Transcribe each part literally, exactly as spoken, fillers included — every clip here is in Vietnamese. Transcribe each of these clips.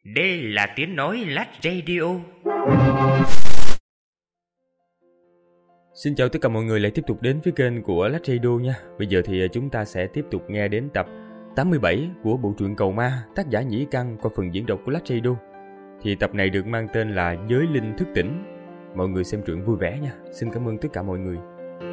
Đây là tiếng nói Lát Radio. Xin chào tất cả mọi người lại tiếp tục đến với kênh của Lát Radio nha. Bây giờ thì chúng ta sẽ tiếp tục nghe đến tập tám mươi bảy của bộ truyện Cầu Ma, tác giả Nhĩ Căn qua phần diễn đọc của Lát Radio. Thì tập này được mang tên là Giới Linh Thức Tỉnh. Mọi người xem truyện vui vẻ nha. Xin cảm ơn tất cả mọi người.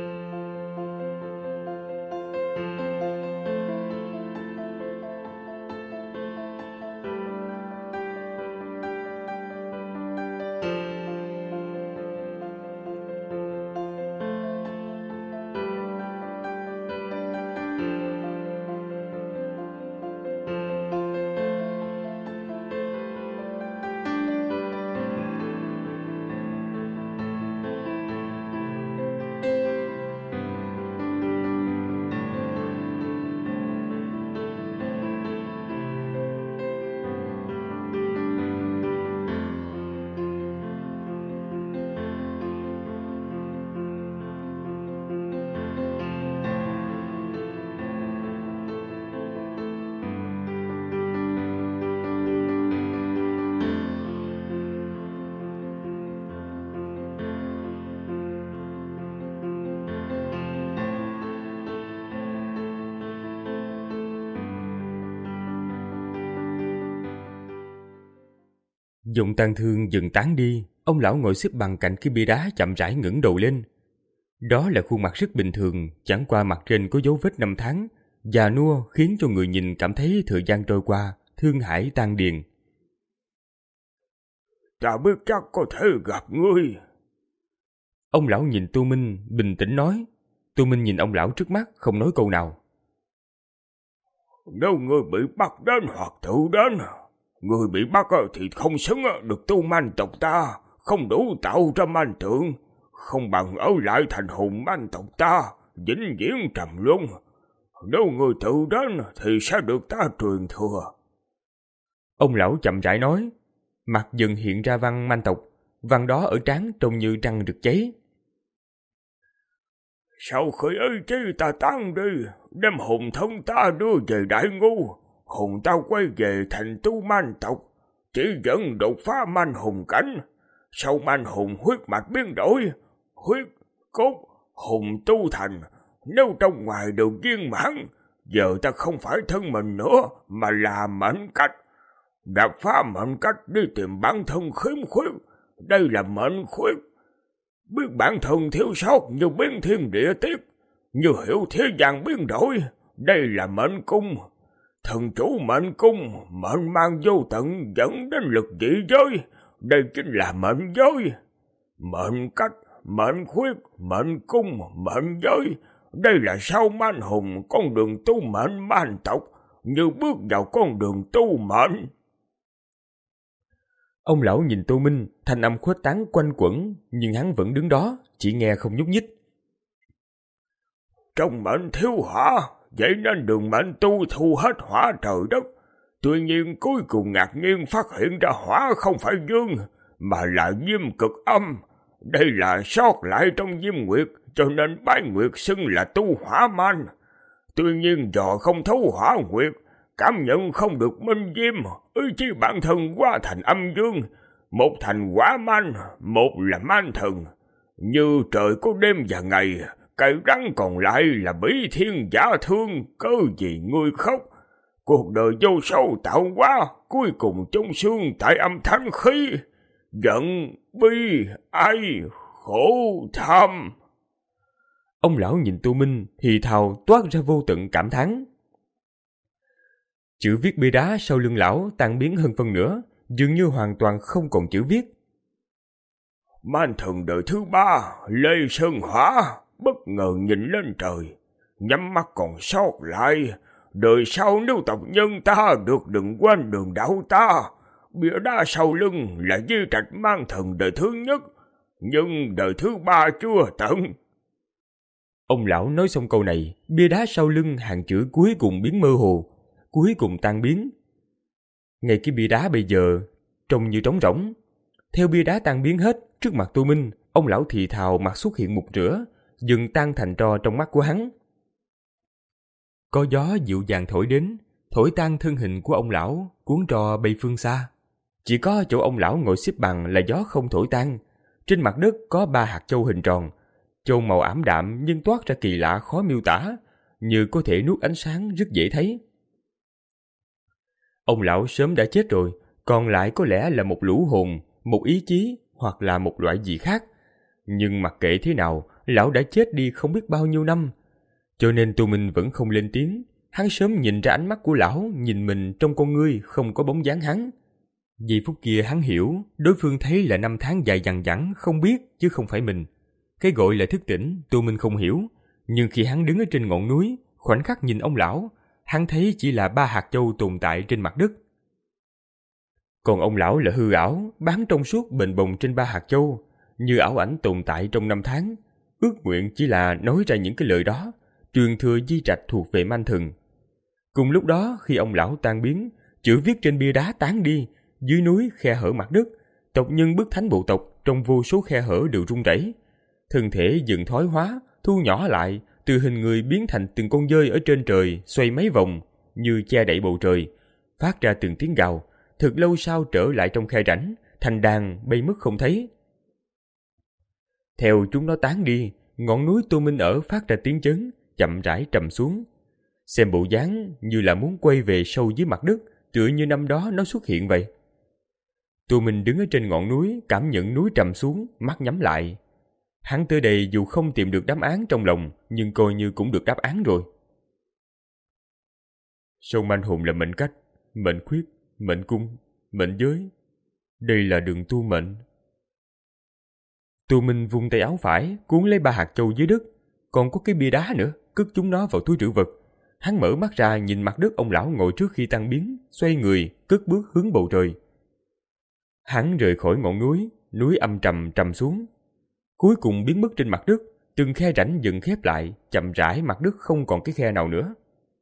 Giọng tang thương dần tán đi, ông lão ngồi xếp bằng cạnh cái bia đá chậm rãi ngẩng đầu lên. Đó là khuôn mặt rất bình thường, chẳng qua mặt trên có dấu vết năm tháng, già nua khiến cho người nhìn cảm thấy thời gian trôi qua, thương hải tan điền. Ta biết chắc có thể gặp ngươi. Ông lão nhìn Tô Minh, bình tĩnh nói. Tô Minh nhìn ông lão trước mắt, không nói câu nào. Nếu ngươi bị bắt đến hoặc tự đến, người bị bắt thì không xứng được tu man tộc ta, không đủ tạo ra man tượng, không bằng ở lại thành hùng man tộc ta, vĩnh viễn trầm luân. Nếu người tự đến thì sẽ được ta truyền thừa. Ông lão chậm rãi nói, mặt dần hiện ra văn man tộc, văn đó ở trán trông như trăng rực cháy. Sau khi ấy chí ta tan đi, đem hùng thân ta đưa về Đại Ngu, hùng ta quay về thành tu man tộc, chỉ dẫn đột phá man hùng cảnh. Sau man hùng huyết mạch biến đổi, huyết, cốt, hùng tu thành, nếu trong ngoài đều viên mãn, giờ ta không phải thân mình nữa, mà là mệnh cách. Đạp phá mệnh cách đi tìm bản thân khiếm khuyết, đây là mệnh khuyết. Biết bản thân thiếu sót như biến thiên địa tiết, như hiểu thế gian biến đổi, đây là mệnh cung. Thần chủ mệnh cung, mệnh mang vô tận dẫn đến lực dị giới, đây chính là mệnh giới. Mệnh cách, mệnh khuyết, mệnh cung, mệnh giới, đây là sau man hùng con đường tu mệnh man tộc, như bước vào con đường tu mệnh. Ông lão nhìn Tô Minh, thanh âm khuếch tán quanh quẩn, nhưng hắn vẫn đứng đó, chỉ nghe không nhúc nhích. Trong mệnh thiếu hỏa, vậy nên đường mệnh tu thu hết hỏa trời đất. Tuy nhiên cuối cùng ngạc nhiên phát hiện ra hỏa không phải dương, mà là diêm cực âm. Đây là sót lại trong diêm nguyệt, cho nên bái nguyệt xưng là tu hỏa man. Tuy nhiên do không thấu hỏa nguyệt, cảm nhận không được minh diêm, ý chí bản thân qua thành âm dương, một thành hỏa man, một là man thần. Như trời có đêm và ngày, cây rắn còn lại là bỉ thiên giả thương, cớ gì ngươi khóc. Cuộc đời vô sâu tạo hóa, cuối cùng chung xương tại âm thanh khí. Giận, bi, ai, khổ, tham. Ông lão nhìn Tô Minh, thì thào toát ra vô tận cảm thán. Chữ viết bia đá sau lưng lão tan biến hơn phân nửa, dường như hoàn toàn không còn chữ viết. Man thần đời thứ ba, Lê Sơn Hỏa, bất ngờ nhìn lên trời, nhắm mắt còn sót lại. Đời sau nếu tộc nhân ta được đừng quên đường đạo ta. Bia đá sau lưng là di trạch man thần đời thứ nhất, nhưng đời thứ ba chưa tận. Ông lão nói xong câu này, bia đá sau lưng hàng chữ cuối cùng biến mơ hồ, cuối cùng tan biến. Ngay cái bia đá bây giờ trông như trống rỗng. Theo bia đá tan biến hết, trước mặt Tô Minh, ông lão thì thào mặt xuất hiện một rửa, dần tan thành tro trong mắt của hắn. Có gió dịu dàng thổi đến, thổi tan thân hình của ông lão, cuốn trò bay phương xa. Chỉ có chỗ ông lão ngồi xếp bằng là gió không thổi tan. Trên mặt đất có ba hạt châu hình tròn. Châu màu ảm đạm nhưng toát ra kỳ lạ khó miêu tả, như có thể nuốt ánh sáng rất dễ thấy. Ông lão sớm đã chết rồi, còn lại có lẽ là một lũ hồn, một ý chí hoặc là một loại gì khác. Nhưng mặc kệ thế nào, lão đã chết đi không biết bao nhiêu năm. Cho nên Tô Minh vẫn không lên tiếng. Hắn sớm nhìn ra ánh mắt của lão nhìn mình trong con ngươi không có bóng dáng hắn. Giây phút kia hắn hiểu, đối phương thấy là năm tháng dài dằng dẳng không biết chứ không phải mình. Cái gọi là thức tỉnh, Tô Minh không hiểu. Nhưng khi hắn đứng ở trên ngọn núi, khoảnh khắc nhìn ông lão, hắn thấy chỉ là ba hạt châu tồn tại trên mặt đất. Còn ông lão là hư ảo, bám trong suốt bềnh bồng trên ba hạt châu, như ảo ảnh tồn tại trong năm tháng. Ước nguyện chỉ là nói ra những cái lời đó, truyền thừa di trạch thuộc về Manh Thần. Cùng lúc đó, khi ông lão tan biến, chữ viết trên bia đá tán đi, dưới núi khe hở mặt đất, tộc nhân bức thánh bộ tộc trong vô số khe hở đều rung rẩy. Thân thể dần thoái hóa, thu nhỏ lại, từ hình người biến thành từng con dơi ở trên trời xoay mấy vòng, như che đậy bầu trời, phát ra từng tiếng gào. Thực lâu sau trở lại trong khe rãnh, thành đàn bay mất không thấy. Theo chúng nó tán đi, ngọn núi Tô Minh ở phát ra tiếng chấn, chậm rãi trầm xuống. Xem bộ dáng như là muốn quay về sâu dưới mặt đất, tựa như năm đó nó xuất hiện vậy. Tô Minh đứng ở trên ngọn núi, cảm nhận núi trầm xuống, mắt nhắm lại. Hắn tới đây dù không tìm được đáp án trong lòng, nhưng coi như cũng được đáp án rồi. Sông Manh Hồn là mệnh cách, mệnh khuyết, mệnh cung, mệnh giới. Đây là đường tu mệnh. Tô Minh vung tay áo phải, cuốn lấy ba hạt châu dưới đất. Còn có cái bia đá nữa, cất chúng nó vào túi trữ vật. Hắn mở mắt ra nhìn mặt đất ông lão ngồi trước khi tan biến, xoay người, cất bước hướng bầu trời. Hắn rời khỏi ngọn núi, núi âm trầm trầm xuống. Cuối cùng biến mất trên mặt đất, từng khe rãnh dần khép lại, chậm rãi mặt đất không còn cái khe nào nữa.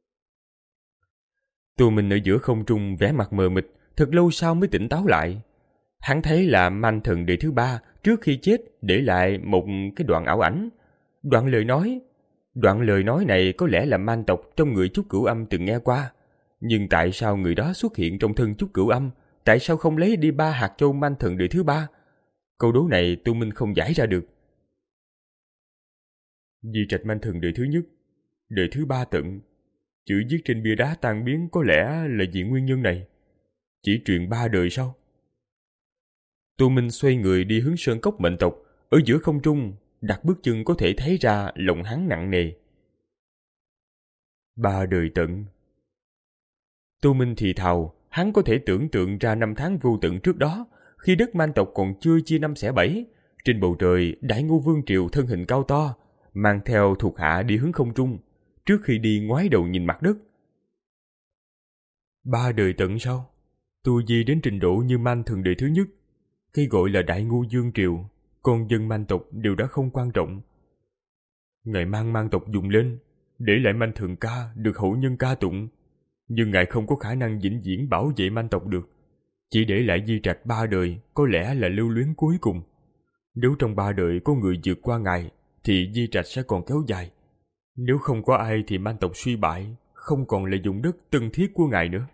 Tô Minh ở giữa không trung vẻ mặt mờ mịt, thật lâu sau mới tỉnh táo lại. Hắn thấy là Manh Thần đời thứ ba trước khi chết để lại một cái đoạn ảo ảnh, đoạn lời nói. Đoạn lời nói này có lẽ là man tộc trong người Trúc Cửu Âm từng nghe qua. Nhưng tại sao người đó xuất hiện trong thân Trúc Cửu Âm? Tại sao không lấy đi ba hạt châu Manh Thần đời thứ ba? Câu đố này Tô Minh không giải ra được. Di trạch Manh Thần đời thứ nhất, đời thứ ba tận. Chữ viết trên bia đá tan biến có lẽ là vì nguyên nhân này. Chỉ truyền ba đời sau. Tô Minh xoay người đi hướng sơn cốc mệnh tộc. Ở giữa không trung, đặt bước chân có thể thấy ra lòng hắn nặng nề. Ba đời tận. Tô Minh thì thào, hắn có thể tưởng tượng ra năm tháng vô tận trước đó, khi đất Man tộc còn chưa chia năm xẻ bảy. Trên bầu trời, Đại Ngô Vương Triều thân hình cao to, mang theo thuộc hạ đi hướng không trung, trước khi đi ngoái đầu nhìn mặt đất. Ba đời tận sao? Tu vi đến trình độ như Man Thần đời thứ nhất. Cái gọi là Đại Ngô Vương Triều, con dân Man tộc đều đã không quan trọng. Ngài mang Man tộc dùng lên, để lại Man Thần ca được hậu nhân ca tụng. Nhưng ngài không có khả năng vĩnh viễn bảo vệ Man tộc được. Chỉ để lại di trạch ba đời có lẽ là lưu luyến cuối cùng. Nếu trong ba đời có người vượt qua ngài, thì di trạch sẽ còn kéo dài. Nếu không có ai thì Man tộc suy bại, không còn là vùng đất tân thiết của ngài nữa.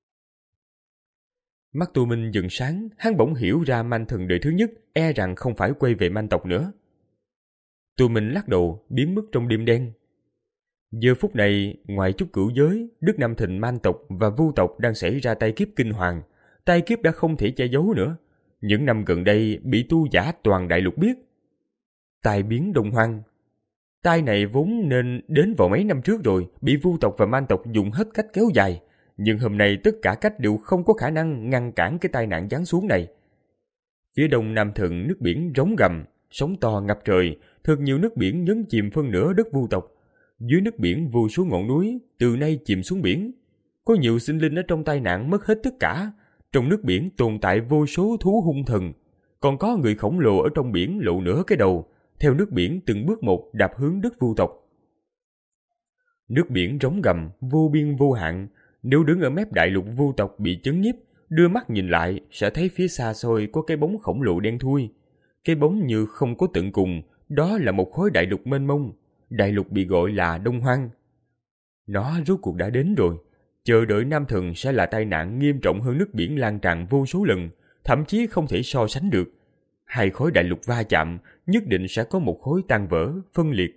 Mắt Tô Minh dần sáng, hắn bỗng hiểu ra Man Thần đời thứ nhất e rằng không phải quay về Man tộc nữa. Tô Minh lắc đầu, biến mất trong đêm đen. Giờ phút này, ngoài Trúc Cửu giới, Đức Nam Thịnh Man tộc và Vu tộc đang xảy ra tai kiếp kinh hoàng. Tai kiếp đã không thể che giấu nữa. Những năm gần đây bị tu giả toàn đại lục biết. Tai biến Đông Hoang. Tai này vốn nên đến vào mấy năm trước rồi, bị Vu tộc và Man tộc dùng hết cách kéo dài. Nhưng hôm nay tất cả cách đều không có khả năng ngăn cản cái tai nạn giáng xuống này. Phía đông Nam Thịnh nước biển rống gầm, sóng to ngập trời, thật nhiều nước biển nhấn chìm phân nửa đất Vu tộc. Dưới nước biển vô số ngọn núi từ nay chìm xuống biển. Có nhiều sinh linh ở trong tai nạn mất hết tất cả. Trong nước biển tồn tại vô số thú hung thần. Còn có người khổng lồ ở trong biển lộ nửa cái đầu, theo nước biển từng bước một đạp hướng đất Vu tộc. Nước biển rống gầm, vô biên vô hạn. Nếu đứng ở mép đại lục Vu tộc bị chấn nhiếp, đưa mắt nhìn lại sẽ thấy phía xa xôi có cái bóng khổng lồ đen thui. Cái bóng như không có tận cùng, đó là một khối đại lục mênh mông. Đại lục bị gọi là Đông Hoang. Nó rốt cuộc đã đến rồi. Chờ đợi Nam Thần sẽ là tai nạn nghiêm trọng hơn nước biển lan tràn vô số lần. thậm chí không thể so sánh được. Hai khối đại lục va chạm, nhất định sẽ có một khối tan vỡ, phân liệt.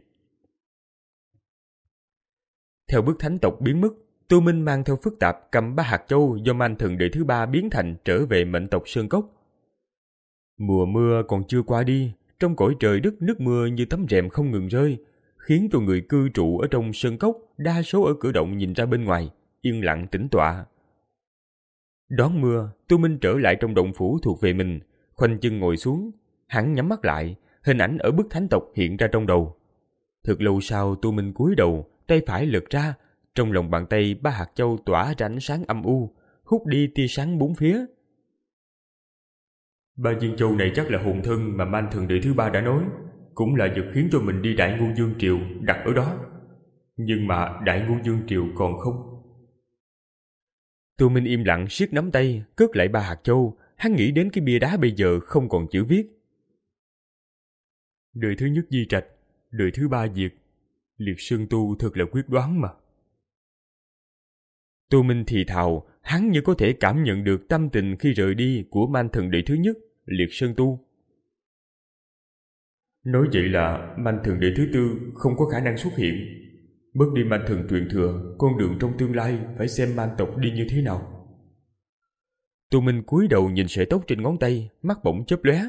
Theo bức thánh tộc biến mất, Tô Minh mang theo phức tạp cầm ba hạt châu do man thần đời thứ ba biến thành trở về mệnh tộc Sơn Cốc. Mùa mưa còn chưa qua đi, trong cõi trời đất nước mưa như tấm rèm không ngừng rơi, khiến cho người cư trụ ở trong Sơn Cốc đa số ở cửa động nhìn ra bên ngoài, yên lặng tĩnh tọa. Đón mưa, Tô Minh trở lại trong động phủ thuộc về mình, khoanh chân ngồi xuống, hắn nhắm mắt lại, hình ảnh ở bức thánh tộc hiện ra trong đầu. Thật lâu sau, Tô Minh cúi đầu, tay phải lật ra, trong lòng bàn tay ba hạt châu tỏa ra ánh sáng âm u, hút đi tia sáng bốn phía. Ba viên châu này chắc là hồn thân mà man thần đời thứ ba đã nói, cũng là vật khiến cho mình đi Đại Ngô Dương Triều đặt ở đó. Nhưng mà Đại Ngô Dương Triều còn không. Tô Minh im lặng siết nắm tay, cất lại ba hạt châu, hắn nghĩ đến cái bia đá bây giờ không còn chữ viết. Đời thứ nhất di trạch, đời thứ ba diệt, Liệt Sơn Tu thật là quyết đoán mà. Tô Minh thì thào, hắn như có thể cảm nhận được tâm tình khi rời đi của man thần đời thứ nhất, Liệt Sơn Tu. Nói vậy là man thần đời thứ tư không có khả năng xuất hiện. Mất đi man thần truyền thừa, con đường trong tương lai phải xem man tộc đi như thế nào. Tô Minh cúi đầu nhìn sợi tóc trên ngón tay, mắt bỗng chớp lóe.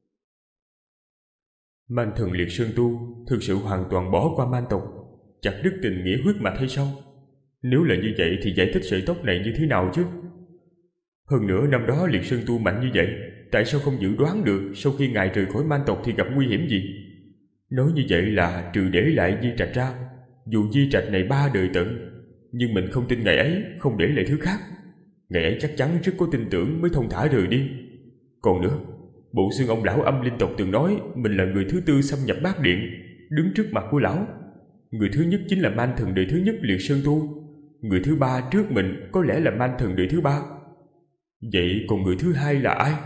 Man thần Liệt Sơn Tu thực sự hoàn toàn bỏ qua man tộc, chặt đứt tình nghĩa huyết mạch hay sao? Nếu là như vậy thì giải thích sợi tóc này như thế nào chứ? Hơn nữa năm đó Liệt Sơn Tu mạnh như vậy, tại sao không dự đoán được sau khi ngài rời khỏi man tộc thì gặp nguy hiểm gì? Nói như vậy là trừ để lại di trạch ra, dù di trạch này ba đời tận, nhưng mình không tin ngày ấy không để lại thứ khác. Ngày ấy chắc chắn rất có tin tưởng mới thông thả rời đi. Còn nữa, bộ xương ông lão âm linh tộc từng nói mình là người thứ tư xâm nhập bát điện, đứng trước mặt của lão. Người thứ nhất chính là man thần đời thứ nhất Liệt Sơn Tu. Người thứ ba trước mình có lẽ là man thần đời thứ ba. Vậy còn người thứ hai là ai?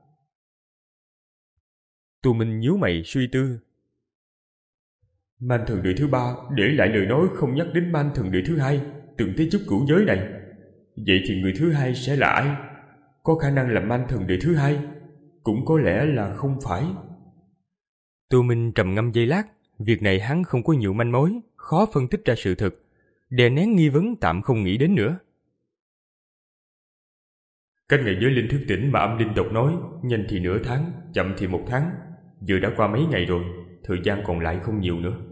Tô Minh nhíu mày suy tư. Man thần đời thứ ba để lại lời nói không nhắc đến man thần đời thứ hai từng tới chút cửu giới này. Vậy thì người thứ hai sẽ là ai? Có khả năng là man thần đời thứ hai, cũng có lẽ là không phải. Tô Minh trầm ngâm giây lát, việc này hắn không có nhiều manh mối, khó phân tích ra sự thật, đè nén nghi vấn tạm không nghĩ đến nữa. Cách ngày giới linh thức tỉnh mà âm linh tộc nói, nhanh thì nửa tháng, chậm thì một tháng, giờ đã qua mấy ngày rồi, thời gian còn lại không nhiều nữa.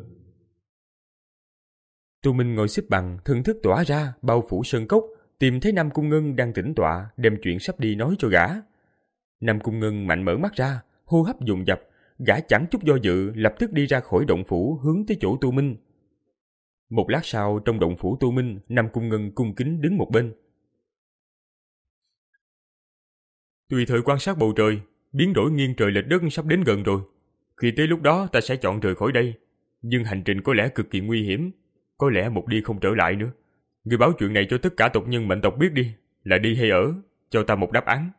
Tô Minh ngồi xếp bằng, thần thức tỏa ra, bao phủ sơn cốc, tìm thấy Nam Cung Ngân đang tĩnh tọa, đem chuyện sắp đi nói cho gã. Nam Cung Ngân mạnh mở mắt ra, hô hấp dồn dập, gã chẳng chút do dự, lập tức đi ra khỏi động phủ hướng tới chỗ Tô Minh. Một lát sau, trong động phủ Tô Minh, Nam Cung Ngân cung kính đứng một bên. Tùy thời quan sát bầu trời, biến đổi nghiêng trời lệch đất sắp đến gần rồi. Khi tới lúc đó ta sẽ chọn rời khỏi đây, nhưng hành trình có lẽ cực kỳ nguy hiểm, có lẽ một đi không trở lại nữa. Người báo chuyện này cho tất cả tộc nhân mệnh tộc biết đi, là đi hay ở, cho ta một đáp án.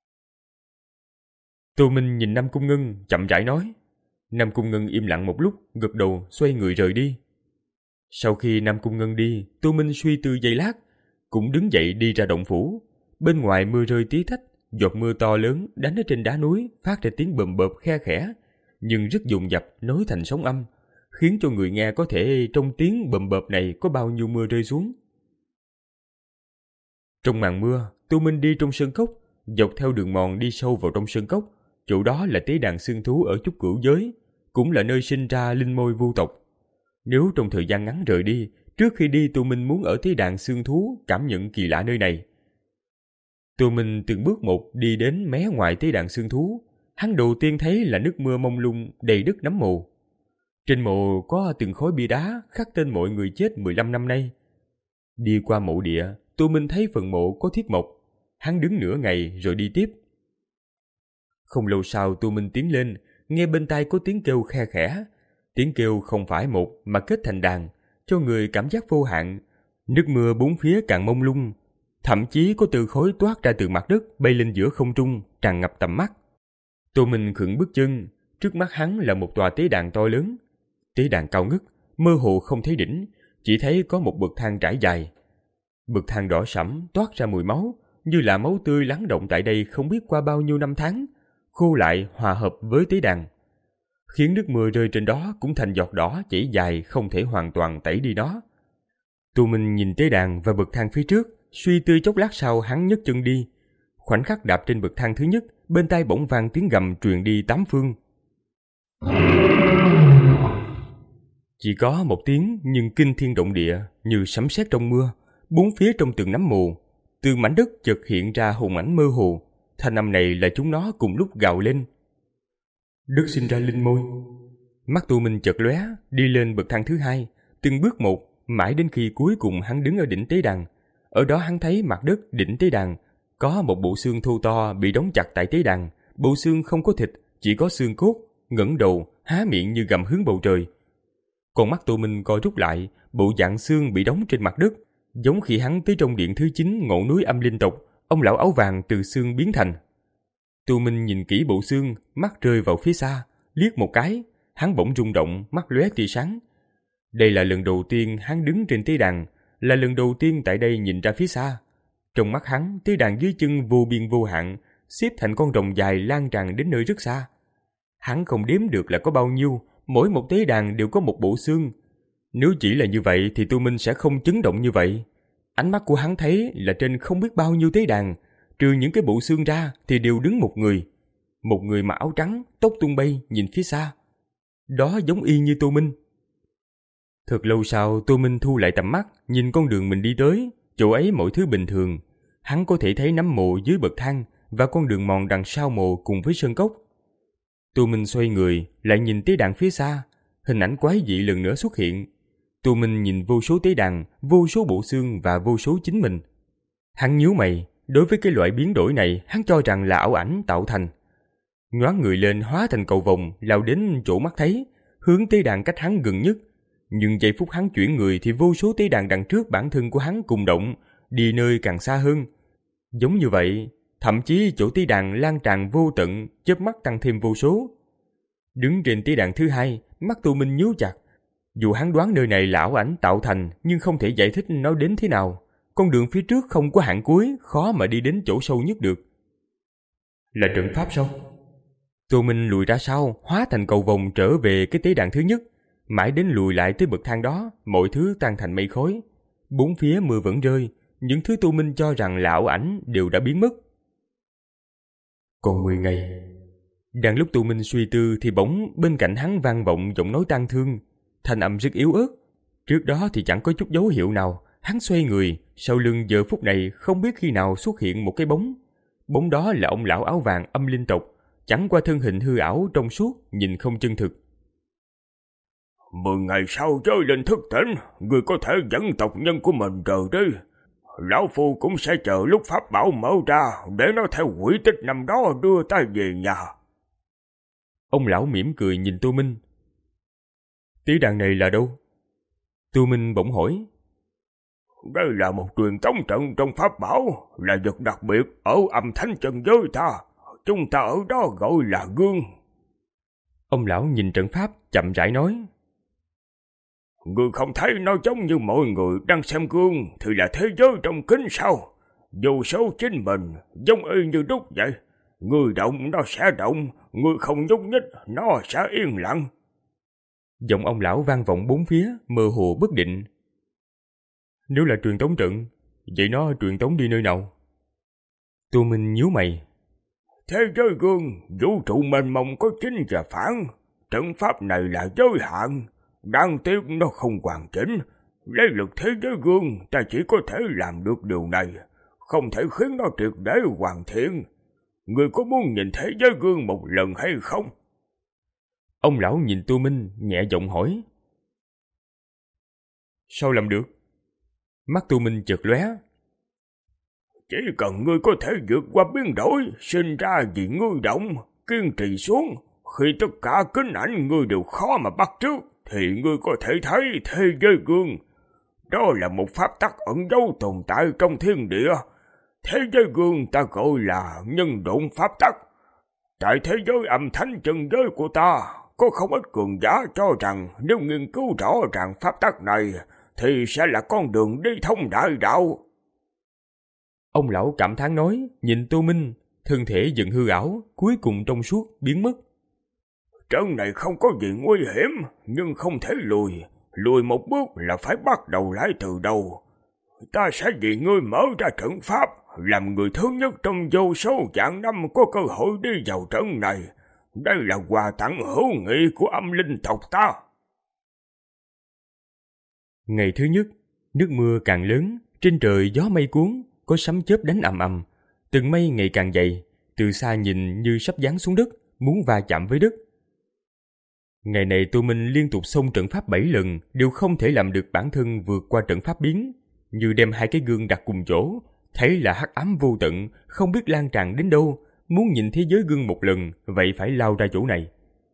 Tô Minh nhìn Nam Cung Ngân, chậm rãi nói. Nam Cung Ngân im lặng một lúc, gật đầu, xoay người rời đi. Sau khi Nam Cung Ngân đi, Tô Minh suy tư giây lát, cũng đứng dậy đi ra động phủ. Bên ngoài mưa rơi tí tách, giọt mưa to lớn đánh ở trên đá núi, phát ra tiếng bầm bợp khe khẽ, nhưng rất dồn dập, nối thành sóng âm, khiến cho người nghe có thể trong tiếng bầm bợp này có bao nhiêu mưa rơi xuống. Trong màn mưa, Tô Minh đi trong sơn cốc, dọc theo đường mòn đi sâu vào trong sơn cốc, chỗ đó là tế đàn xương thú ở Trúc Cửu Giới, cũng là nơi sinh ra linh môi vu tộc. Nếu trong thời gian ngắn rời đi, trước khi đi Tô Minh muốn ở tế đàn xương thú cảm nhận kỳ lạ nơi này. Tô Minh từng bước một đi đến mé ngoài tế đàn xương thú, hắn đầu tiên thấy là nước mưa mông lung đầy đất nấm mồ. Trên mộ có từng khối bia đá khắc tên mọi người chết mười lăm năm nay. Đi qua mộ địa, Tô Minh thấy phần mộ có thiết mộc, hắn đứng nửa ngày rồi đi tiếp. Không lâu sau Tô Minh tiến lên, nghe bên tai có tiếng kêu khe khẽ. Tiếng kêu không phải một mà kết thành đàn, cho người cảm giác vô hạn. Nước mưa bốn phía càng mông lung, thậm chí có từ khối toát ra từ mặt đất bay lên giữa không trung, tràn ngập tầm mắt. Tô Minh khựng bước chân, trước mắt hắn là một tòa tế đàn to lớn. Tế đàn cao ngất, mơ hồ không thấy đỉnh, chỉ thấy có một bậc thang trải dài. Bậc thang đỏ sẫm toát ra mùi máu, như là máu tươi lắng động tại đây không biết qua bao nhiêu năm tháng, khô lại hòa hợp với tế đàn, khiến nước mưa rơi trên đó cũng thành giọt đỏ chảy dài không thể hoàn toàn tẩy đi nó. Tô Minh nhìn tế đàn và bậc thang phía trước, suy tư chốc lát sau hắn nhấc chân đi. Khoảnh khắc đạp trên bậc thang thứ nhất, bên tai bỗng vang tiếng gầm truyền đi tám phương. Chỉ có một tiếng nhưng kinh thiên động địa, như sấm sét trong mưa, bốn phía trong từng nắm mù. Từ mảnh đất chợt hiện ra hùng ảnh mơ hồ, thanh âm này là chúng nó cùng lúc gào lên. Đất sinh ra linh môi. Mắt Tô Minh chợt lóe, đi lên bậc thang thứ hai, từng bước một, mãi đến khi cuối cùng hắn đứng ở đỉnh tế đàn. Ở đó hắn thấy mặt đất đỉnh tế đàn có một bộ xương thô to bị đóng chặt tại tế đàn. Bộ xương không có thịt, chỉ có xương cốt, ngẩng đầu, há miệng như gầm hướng bầu trời. Con mắt Tô Minh co rút lại, bộ dạng xương bị đóng trên mặt đất, giống khi hắn tới trong điện thứ chín ngọn núi âm linh tộc, ông lão áo vàng từ xương biến thành. Tô Minh nhìn kỹ bộ xương, mắt rơi vào phía xa, liếc một cái, hắn bỗng rung động, mắt lóe tia sáng. Đây là lần đầu tiên hắn đứng trên tế đàn, là lần đầu tiên tại đây nhìn ra phía xa. Trong mắt hắn, tế đàn dưới chân vô biên vô hạn, xếp thành con rồng dài lan tràn đến nơi rất xa. Hắn không đếm được là có bao nhiêu, mỗi một tế đàn đều có một bộ xương. Nếu chỉ là như vậy thì Tô Minh sẽ không chấn động như vậy. Ánh mắt của hắn thấy là trên không biết bao nhiêu tế đàn, trừ những cái bộ xương ra thì đều đứng một người. Một người mặc áo trắng, tóc tung bay nhìn phía xa. Đó giống y như Tô Minh. Thật lâu sau, Tô Minh thu lại tầm mắt, nhìn con đường mình đi tới, chỗ ấy mọi thứ bình thường. Hắn có thể thấy nấm mộ dưới bậc thang và con đường mòn đằng sau mộ cùng với sơn cốc. Tô Minh xoay người, lại nhìn tế đàn phía xa, hình ảnh quái dị lần nữa xuất hiện. Tô Minh nhìn vô số tế đàn, vô số bộ xương và vô số chính mình. Hắn nhíu mày, đối với cái loại biến đổi này, hắn cho rằng là ảo ảnh tạo thành. Nhoáng người lên hóa thành cầu vồng, lao đến chỗ mắt thấy, hướng tế đàn cách hắn gần nhất. Nhưng giây phút hắn chuyển người thì vô số tế đàn đằng trước bản thân của hắn cùng động, đi nơi càng xa hơn. Giống như vậy, thậm chí chỗ tế đàn lan tràn vô tận, chớp mắt tăng thêm vô số. Đứng trên tế đàn thứ hai, mắt Tô Minh nhíu chặt. Dù hắn đoán nơi này là ảo ảnh tạo thành, nhưng không thể giải thích nó đến thế nào. Con đường phía trước không có hạn cuối, khó mà đi đến chỗ sâu nhất được. Là trận pháp sao? Tô Minh lùi ra sau, hóa thành cầu vồng trở về cái tế đàn thứ nhất. Mãi đến lùi lại tới bậc thang đó, mọi thứ tan thành mây khói. Bốn phía mưa vẫn rơi, những thứ Tô Minh cho rằng là ảo ảnh đều đã biến mất. Còn mười ngày. Đang lúc Tô Minh suy tư thì bỗng bên cạnh hắn vang vọng giọng nói tang thương, thanh âm rất yếu ớt. Trước đó thì chẳng có chút dấu hiệu nào. Hắn xoay người, sau lưng giờ phút này không biết khi nào xuất hiện một cái bóng. Bóng đó là ông lão áo vàng âm linh tộc, chẳng qua thân hình hư ảo trong suốt, nhìn không chân thực. Mười ngày sau chơi lên thức tỉnh, người có thể dẫn tộc nhân của mình rời đi. Lão Phu cũng sẽ chờ lúc pháp bảo mở ra, để nó theo quỹ tích năm đó đưa ta về nhà. Ông lão mỉm cười nhìn Tô Minh. Tế đàn này là đâu? Tô Minh bỗng hỏi. Đây là một truyền tống trận trong pháp bảo, là vật đặc biệt ở âm thánh chân giới ta. Chúng ta ở đó gọi là gương. Ông lão nhìn trận pháp, chậm rãi nói. Người không thấy nó giống như mọi người đang xem gương thì là thế giới trong kính sao? Dù số chính mình, giống y như đúc vậy. Người động nó sẽ động, người không nhúc nhích nó sẽ yên lặng. Giọng ông lão vang vọng bốn phía, mơ hồ bất định. Nếu là truyền tống trận, vậy nó truyền tống đi nơi nào? Tô Minh nhíu mày. Thế giới gương, vũ trụ mênh mông có chính và phản. Trận pháp này là giới hạn. Đáng tiếc nó không hoàn chỉnh. Lấy lực thế giới gương, ta chỉ có thể làm được điều này. Không thể khiến nó triệt để hoàn thiện. Người có muốn nhìn thế giới gương một lần hay không? Ông lão nhìn Tô Minh, nhẹ giọng hỏi. Sao làm được? Mắt Tô Minh chợt lóe. Chỉ cần ngươi có thể vượt qua biến đổi, sinh ra vì ngươi động, kiên trì xuống, khi tất cả kính ảnh ngươi đều khó mà bắt trước, thì ngươi có thể thấy thế giới gương. Đó là một pháp tắc ẩn dấu tồn tại trong thiên địa. Thế giới gương ta gọi là nhân độn pháp tắc. Tại thế giới âm thánh chân giới của ta, có không ít cường giả cho rằng nếu nghiên cứu rõ ràng pháp tắc này, thì sẽ là con đường đi thông đại đạo. Ông lão cảm thán nói, nhìn Tô Minh, thân thể dần hư ảo, cuối cùng trong suốt biến mất. Trận này không có gì nguy hiểm, nhưng không thể lùi. Lùi một bước là phải bắt đầu lại từ đầu. Ta sẽ vì ngươi mở ra trận pháp, làm người thứ nhất trong vô số vạn năm có cơ hội đi vào trận này. Đây là quà tặng hữu nghị của âm linh tộc ta. Ngày thứ nhất, nước mưa càng lớn, trên trời gió mây cuốn, có sấm chớp đánh ầm ầm. Từng mây ngày càng dày, từ xa nhìn như sắp giáng xuống đất, muốn va chạm với đất. Ngày này Tô Minh liên tục xông trận pháp bảy lần, đều không thể làm được bản thân vượt qua trận pháp biến, như đem hai cái gương đặt cùng chỗ, thấy là hắc ám vô tận, không biết lan tràn đến đâu, muốn nhìn thế giới gương một lần, vậy phải lao ra chỗ này.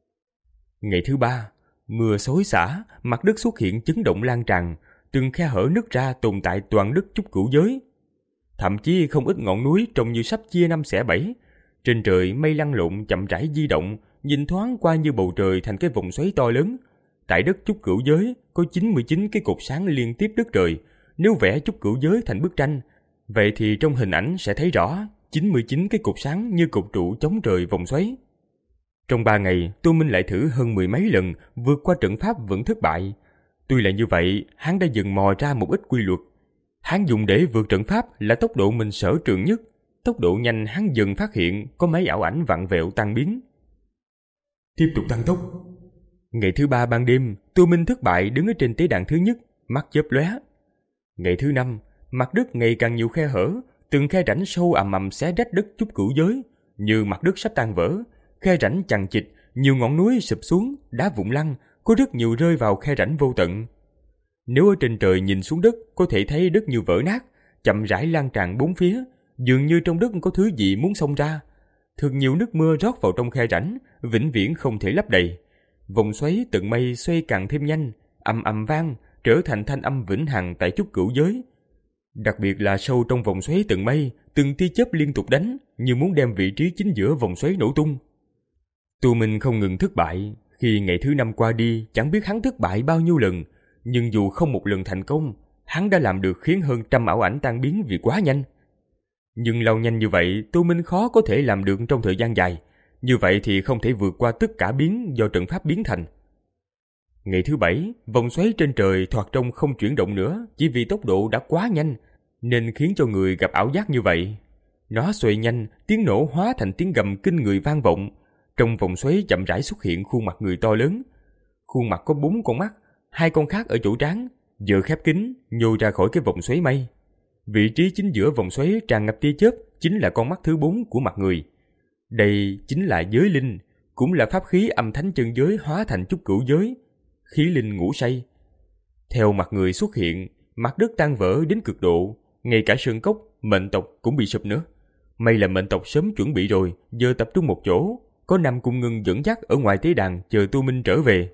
Ngày thứ ba, mưa xối xả, mặt đất xuất hiện chấn động lan tràn, từng khe hở nứt ra tồn tại toàn đất chúc cửu giới. Thậm chí không ít ngọn núi trông như sắp chia năm xẻ bảy. Trên trời mây lăn lộn chậm rãi di động, nhìn thoáng qua như bầu trời thành cái vòng xoáy to lớn. Tại đất chúc cửu giới có chín mươi chín cái cột sáng liên tiếp đất trời. Nếu vẽ chúc cửu giới thành bức tranh, vậy thì trong hình ảnh sẽ thấy rõ chín mươi chín cái cột sáng như cột trụ chống trời vòng xoáy. Trong ba ngày, Tô Minh lại thử hơn mười mấy lần, vượt qua trận pháp vẫn thất bại. Tuy là như vậy, hắn đã dần mò ra một ít quy luật. Hắn dùng để vượt trận pháp là tốc độ mình sở trường nhất. Tốc độ nhanh hắn dần phát hiện có mấy ảo ảnh vặn vẹo tan biến. Tiếp tục tăng tốc. Ngày thứ ba ban đêm, Tô Minh thất bại đứng ở trên tế đàn thứ nhất, mắt chớp lóe. Ngày thứ năm, mặt đất ngày càng nhiều khe hở, từng khe rãnh sâu ầm ầm xé rách đất chúc cửu giới, như mặt đất sắp tan vỡ. Khe rãnh chằng chịt, nhiều ngọn núi sụp xuống, đá vụn lăn, có rất nhiều rơi vào khe rãnh vô tận. Nếu ở trên trời nhìn xuống đất, có thể thấy đất như vỡ nát, chậm rãi lan tràn bốn phía, dường như trong đất có thứ gì muốn xông ra. Thật nhiều nước mưa rót vào trong khe rãnh, vĩnh viễn không thể lấp đầy. Vòng xoáy tận mây xoay càng thêm nhanh, ầm ầm vang, trở thành thanh âm vĩnh hằng tại chúc cửu giới. Đặc biệt là sâu trong vòng xoáy tận mây, từng tia chớp liên tục đánh, như muốn đem vị trí chính giữa vòng xoáy nổ tung. Tô Minh không ngừng thất bại. Khi ngày thứ năm qua đi, chẳng biết hắn thất bại bao nhiêu lần, nhưng dù không một lần thành công, hắn đã làm được khiến hơn trăm ảo ảnh tan biến vì quá nhanh. Nhưng lao nhanh như vậy, Tô Minh khó có thể làm được trong thời gian dài. Như vậy thì không thể vượt qua tất cả biến do trận pháp biến thành. Ngày thứ bảy, vòng xoáy trên trời thoạt trông không chuyển động nữa, chỉ vì tốc độ đã quá nhanh, nên khiến cho người gặp ảo giác như vậy. Nó xoay nhanh, tiếng nổ hóa thành tiếng gầm kinh người vang vọng. Trong vòng xoáy chậm rãi xuất hiện khuôn mặt người to lớn. Khuôn mặt có bốn con mắt, hai con khác ở chỗ trán, giờ khép kín, nhô ra khỏi cái vòng xoáy mây. Vị trí chính giữa vòng xoáy tràn ngập tia chớp chính là con mắt thứ bốn của mặt người. Đây chính là giới linh, cũng là pháp khí âm thánh chân giới hóa thành chúc cửu giới, khí linh ngủ say. Theo mặt người xuất hiện, mặt đất tan vỡ đến cực độ, ngay cả sơn cốc, mệnh tộc cũng bị sụp nữa. May là mệnh tộc sớm chuẩn bị rồi, giờ tập trung một chỗ, có Nam Cung Ngân dẫn dắt ở ngoài tế đàn chờ Tô Minh trở về.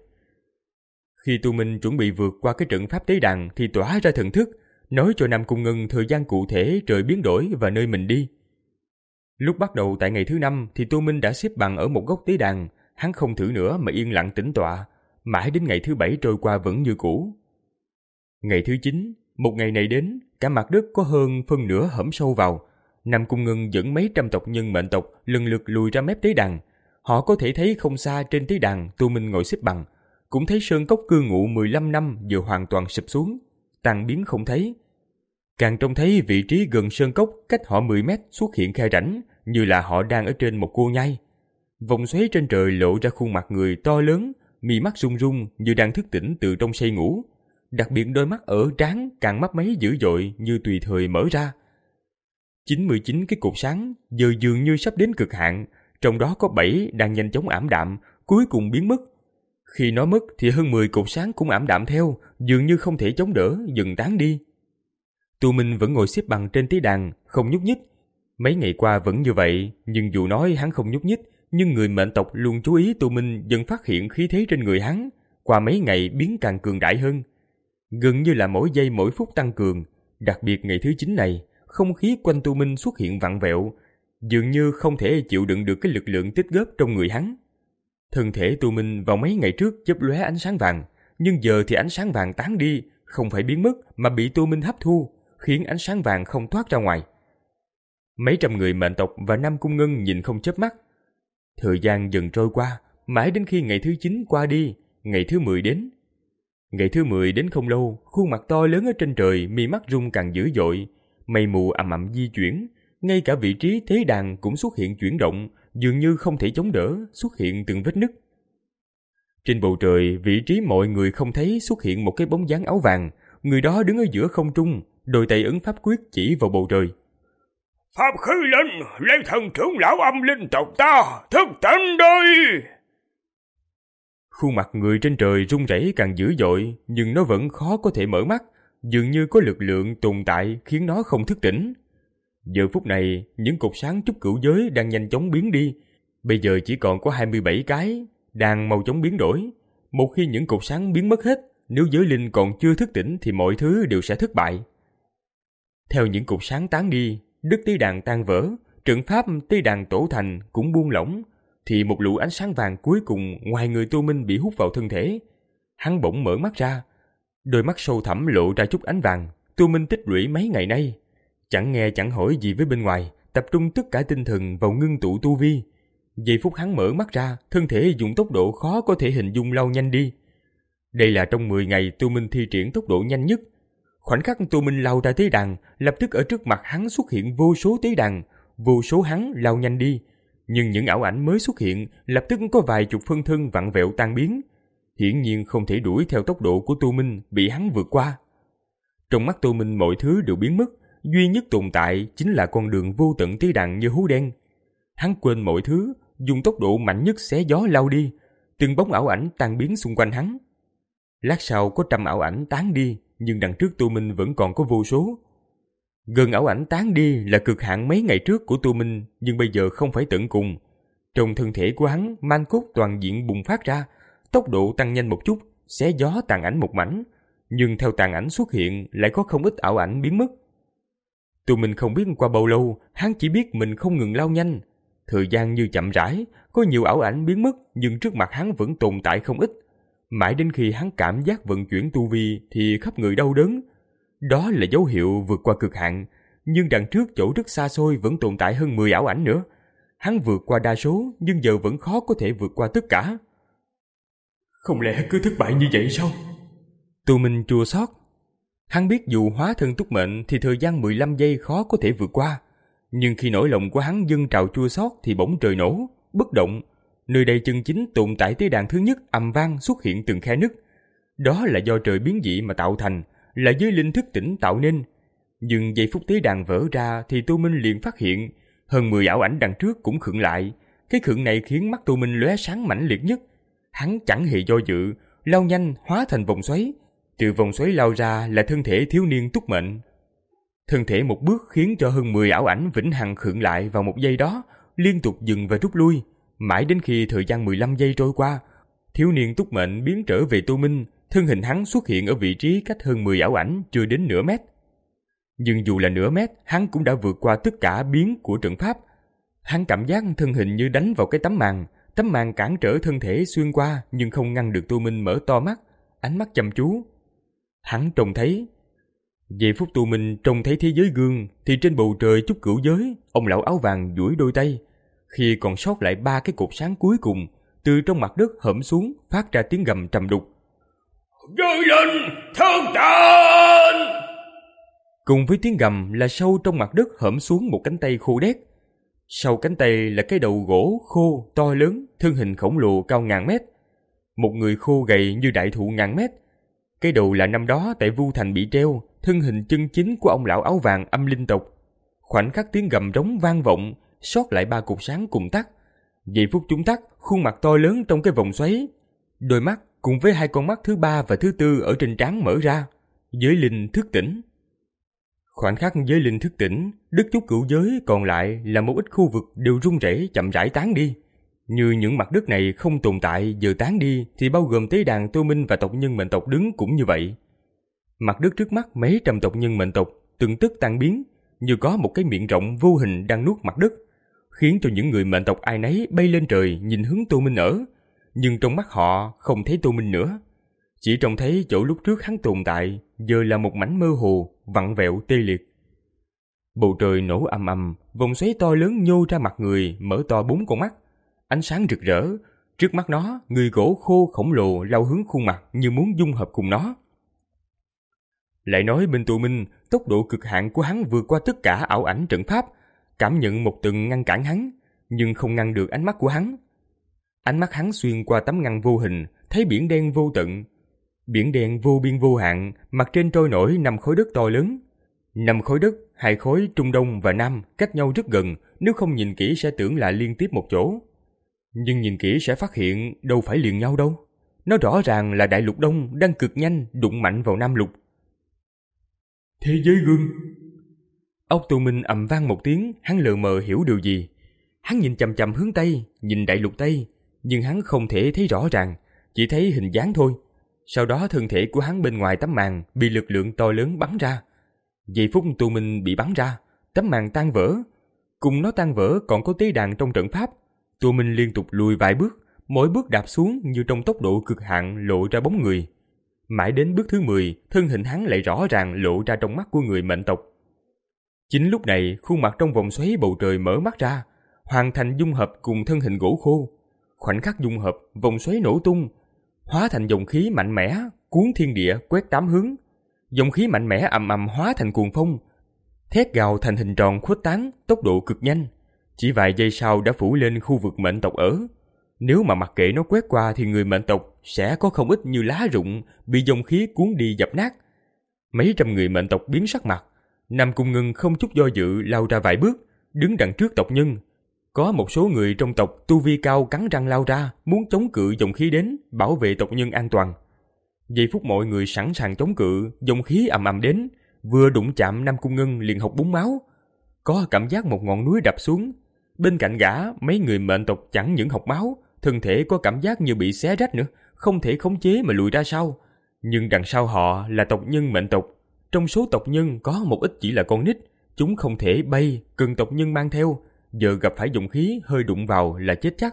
Khi Tô Minh chuẩn bị vượt qua cái trận pháp tế đàn thì tỏa ra thần thức, nói cho Nam Cung Ngân thời gian cụ thể trời biến đổi và nơi mình đi. Lúc bắt đầu tại ngày thứ năm thì Tô Minh đã xếp bằng ở một góc tế đàn, hắn không thử nữa mà yên lặng tĩnh tọa, mãi đến ngày thứ bảy trôi qua vẫn như cũ. Ngày thứ chín, một ngày này đến, cả mặt đất có hơn phân nửa hõm sâu vào. Nam Cung Ngân dẫn mấy trăm tộc nhân mệnh tộc lần lượt lùi ra mép tế đàn. Họ có thể thấy không xa trên tế đàn Tô Minh ngồi xếp bằng, cũng thấy sơn cốc cư ngụ mười lăm năm vừa hoàn toàn sụp xuống, tan biến không thấy. Càng trông thấy vị trí gần sơn cốc cách họ mười mét xuất hiện khe rãnh, như là họ đang ở trên một cô nhai. Vòng xoáy trên trời lộ ra khuôn mặt người to lớn, mí mắt rung rung như đang thức tỉnh từ trong say ngủ. Đặc biệt đôi mắt ở trán càng mấp máy dữ dội như tùy thời mở ra. chín mươi chín cái cột sáng giờ dường như sắp đến cực hạn, trong đó có bảy đang nhanh chóng ảm đạm, cuối cùng biến mất. Khi nó mất thì hơn mười cột sáng cũng ảm đạm theo, dường như không thể chống đỡ, dần tán đi. Tô Minh vẫn ngồi xếp bằng trên tế đàn, không nhúc nhích. Mấy ngày qua vẫn như vậy, nhưng dù nói hắn không nhúc nhích, nhưng người mệnh tộc luôn chú ý Tô Minh dần phát hiện khí thế trên người hắn, qua mấy ngày biến càng cường đại hơn. Gần như là mỗi giây mỗi phút tăng cường, đặc biệt ngày thứ chín này, không khí quanh Tô Minh xuất hiện vặn vẹo, dường như không thể chịu đựng được cái lực lượng tích góp trong người hắn. Thân thể Tô Minh vào mấy ngày trước chớp lóe ánh sáng vàng, nhưng giờ thì ánh sáng vàng tán đi, không phải biến mất mà bị Tô Minh hấp thu, khiến ánh sáng vàng không thoát ra ngoài. Mấy trăm người mệnh tộc và Nam Cung Ngân nhìn không chớp mắt. Thời gian dần trôi qua, mãi đến khi ngày thứ chín qua đi, ngày thứ mười đến. Ngày thứ mười đến không lâu, khuôn mặt to lớn ở trên trời, mi mắt rung càng dữ dội, mây mù ầm ầm di chuyển, ngay cả vị trí tế đàn cũng xuất hiện chuyển động, dường như không thể chống đỡ, xuất hiện từng vết nứt. Trên bầu trời, vị trí mọi người không thấy xuất hiện một cái bóng dáng áo vàng, người đó đứng ở giữa không trung, đôi tay ấn pháp quyết chỉ vào bầu trời. Pháp khí linh, lấy thần trưởng lão âm linh tộc ta, thức tỉnh đi! Khuôn mặt người trên trời run rẩy càng dữ dội, nhưng nó vẫn khó có thể mở mắt, dường như có lực lượng tồn tại khiến nó không thức tỉnh. Giờ phút này, những cột sáng trúc cửu giới đang nhanh chóng biến đi, bây giờ chỉ còn có hai mươi bảy cái, đang mau chóng biến đổi. Một khi những cột sáng biến mất hết, nếu giới linh còn chưa thức tỉnh thì mọi thứ đều sẽ thất bại. Theo những cột sáng tán đi, đất tế đàn tan vỡ, trận pháp tế đàn tổ thành cũng buông lỏng, thì một lũ ánh sáng vàng cuối cùng ngoài người Tô Minh bị hút vào thân thể. Hắn bỗng mở mắt ra, đôi mắt sâu thẳm lộ ra chút ánh vàng. Tô Minh tích lũy mấy ngày nay, chẳng nghe chẳng hỏi gì với bên ngoài, tập trung tất cả tinh thần vào ngưng tụ tu vi. Giây phút hắn mở mắt ra, thân thể dùng tốc độ khó có thể hình dung lao nhanh đi. Đây là trong mười ngày Tô Minh thi triển tốc độ nhanh nhất. Khoảnh khắc Tô Minh lao ra tế đàn, lập tức ở trước mặt hắn xuất hiện vô số tế đàn, vô số hắn lao nhanh đi. Nhưng những ảo ảnh mới xuất hiện, lập tức có vài chục phân thân vặn vẹo tan biến. Hiển nhiên không thể đuổi theo tốc độ của Tô Minh, bị hắn vượt qua. Trong mắt Tô Minh mọi thứ đều biến mất, duy nhất tồn tại chính là con đường vô tận tế đàn như hố đen. Hắn quên mọi thứ, dùng tốc độ mạnh nhất xé gió lao đi, từng bóng ảo ảnh tan biến xung quanh hắn. Lát sau có trăm ảo ảnh tán đi, nhưng đằng trước Tô Minh vẫn còn có vô số. Gần ảo ảnh tán đi là cực hạn mấy ngày trước của Tô Minh, nhưng bây giờ không phải tận cùng. Trong thân thể của hắn, man cốt toàn diện bùng phát ra, tốc độ tăng nhanh một chút, xé gió tàn ảnh một mảnh, nhưng theo tàn ảnh xuất hiện lại có không ít ảo ảnh biến mất. Tô Minh không biết qua bao lâu, hắn chỉ biết mình không ngừng lao nhanh. Thời gian như chậm rãi, có nhiều ảo ảnh biến mất, nhưng trước mặt hắn vẫn tồn tại không ít. Mãi đến khi hắn cảm giác vận chuyển tu vi thì khắp người đau đớn. Đó là dấu hiệu vượt qua cực hạn, nhưng đằng trước chỗ rất xa xôi vẫn tồn tại hơn mười ảo ảnh nữa. Hắn vượt qua đa số, nhưng giờ vẫn khó có thể vượt qua tất cả. Không lẽ cứ thất bại như vậy sao? Tô Minh chua xót. Hắn biết dù hóa thân túc mệnh thì thời gian mười lăm giây khó có thể vượt qua. Nhưng khi nỗi lòng của hắn dâng trào chua xót thì bỗng trời nổ, bất động. Nơi đây chân chính tồn tại tế đàn thứ nhất ầm vang xuất hiện từng khe nứt. Đó là do trời biến dị mà tạo thành, là giới linh thức tỉnh tạo nên. Nhưng giây phút tế đàn vỡ ra thì Tô Minh liền phát hiện hơn mười ảo ảnh đằng trước cũng khựng lại. Cái khựng này khiến mắt Tô Minh lóe sáng mãnh liệt nhất. Hắn chẳng hề do dự, lao nhanh hóa thành vòng xoáy. Từ vòng xoáy lao ra là thân thể thiếu niên túc mệnh. Thân thể một bước khiến cho hơn mười ảo ảnh vĩnh hằng khựng lại vào một giây đó, liên tục dừng và rút lui. Mãi đến khi thời gian mười lăm giây trôi qua, thiếu niên túc mệnh biến trở về Tô Minh, thân hình hắn xuất hiện ở vị trí cách hơn mười ảo ảnh chưa đến nửa mét. Nhưng dù là nửa mét, hắn cũng đã vượt qua tất cả biến của trận pháp. Hắn cảm giác thân hình như đánh vào cái tấm màn, tấm màn cản trở thân thể xuyên qua nhưng không ngăn được Tô Minh mở to mắt, ánh mắt chăm chú. Hắn trông thấy. Giây phút Tô Minh trông thấy thế giới gương thì trên bầu trời trúc cửu giới, ông lão áo vàng duỗi đôi tay. Khi còn sót lại ba cái cột sáng cuối cùng, từ trong mặt đất hõm xuống phát ra tiếng gầm trầm đục. Giới linh thương tàn! Cùng với tiếng gầm là sâu trong mặt đất hõm xuống một cánh tay khô đét. Sau cánh tay là cái đầu gỗ khô to lớn, thân hình khổng lồ cao ngàn mét. Một người khô gầy như đại thụ ngàn mét. Cái đầu là năm đó tại Vu Thành bị treo, thân hình chân chính của ông lão áo vàng âm linh tộc. Khoảnh khắc tiếng gầm rống vang vọng, sót lại ba cột sáng cùng tắt. Giây phút chúng tắt, khuôn mặt to lớn trong cái vòng xoáy. Đôi mắt cùng với hai con mắt thứ ba và thứ tư ở trên trán mở ra. Giới linh thức tỉnh. Khoảnh khắc giới linh thức tỉnh, đất trúc cửu giới còn lại là một ít khu vực đều rung rẩy chậm rãi tán đi. Như những mặt đất này không tồn tại giờ tán đi thì bao gồm tế đàn Tô Minh và tộc nhân mệnh tộc đứng cũng như vậy. Mặt đất trước mắt mấy trăm tộc nhân mệnh tộc từng tức tan biến, như có một cái miệng rộng vô hình đang nuốt mặt đất, khiến cho những người mệnh tộc ai nấy bay lên trời nhìn hướng Tô Minh ở. Nhưng trong mắt họ không thấy Tô Minh nữa, chỉ trông thấy chỗ lúc trước hắn tồn tại giờ là một mảnh mơ hồ, vặn vẹo tê liệt. Bầu trời nổ ầm ầm, vòng xoáy to lớn nhô ra mặt người, mở to bốn con mắt. Ánh sáng rực rỡ, trước mắt nó, người gỗ khô khổng lồ lao hướng khuôn mặt như muốn dung hợp cùng nó. Lại nói bên Tô Minh, tốc độ cực hạn của hắn vượt qua tất cả ảo ảnh trận pháp, cảm nhận một tầng ngăn cản hắn, nhưng không ngăn được ánh mắt của hắn. Ánh mắt hắn xuyên qua tấm ngăn vô hình, thấy biển đen vô tận. Biển đen vô biên vô hạn, mặt trên trôi nổi năm khối đất to lớn. Năm khối đất, hai khối Trung Đông và Nam cách nhau rất gần, nếu không nhìn kỹ sẽ tưởng là liên tiếp một chỗ. Nhưng nhìn kỹ sẽ phát hiện đâu phải liền nhau đâu. Nó rõ ràng là đại lục Đông đang cực nhanh đụng mạnh vào Nam lục. Thế giới gương. Óc Tô Minh ầm vang một tiếng, hắn lờ mờ hiểu điều gì. Hắn nhìn chằm chằm hướng Tây, nhìn đại lục Tây, nhưng hắn không thể thấy rõ ràng, chỉ thấy hình dáng thôi. Sau đó thân thể của hắn bên ngoài tấm màn bị lực lượng to lớn bắn ra. Giây phút Tô Minh bị bắn ra, tấm màn tan vỡ. Cùng nó tan vỡ còn có tế đàn trong trận pháp. Tô Minh liên tục lùi vài bước, mỗi bước đạp xuống như trong tốc độ cực hạn lộ ra bóng người. Mãi đến bước thứ mười, thân hình hắn lại rõ ràng lộ ra trong mắt của người mệnh tộc. Chính lúc này, khuôn mặt trong vòng xoáy bầu trời mở mắt ra, hoàn thành dung hợp cùng thân hình gỗ khô. Khoảnh khắc dung hợp, vòng xoáy nổ tung, hóa thành dòng khí mạnh mẽ, cuốn thiên địa quét tám hướng. Dòng khí mạnh mẽ ầm ầm hóa thành cuồng phong, thét gào thành hình tròn khuếch tán, tốc độ cực nhanh. Chỉ vài giây sau đã phủ lên khu vực mệnh tộc ở. Nếu mà mặc kệ nó quét qua thì người mệnh tộc sẽ có không ít như lá rụng bị dòng khí cuốn đi dập nát. Mấy trăm người mệnh tộc biến sắc mặt. Nam Cung Ngân không chút do dự lao ra vài bước, đứng đằng trước tộc nhân. Có một số người trong tộc tu vi cao cắn răng lao ra, muốn chống cự dòng khí đến, bảo vệ tộc nhân an toàn. Giây phút mọi người sẵn sàng chống cự, dòng khí ầm ầm đến, vừa đụng chạm Nam Cung Ngân liền học búng máu. Có cảm giác một ngọn núi đập xuống. Bên cạnh gã, mấy người mệnh tộc chẳng những học máu, thân thể có cảm giác như bị xé rách nữa, không thể khống chế mà lùi ra sau. Nhưng đằng sau họ là tộc nhân mệnh tộc. Trong số tộc nhân có một ít chỉ là con nít, chúng không thể bay, cần tộc nhân mang theo, giờ gặp phải dòng khí hơi đụng vào là chết chắc.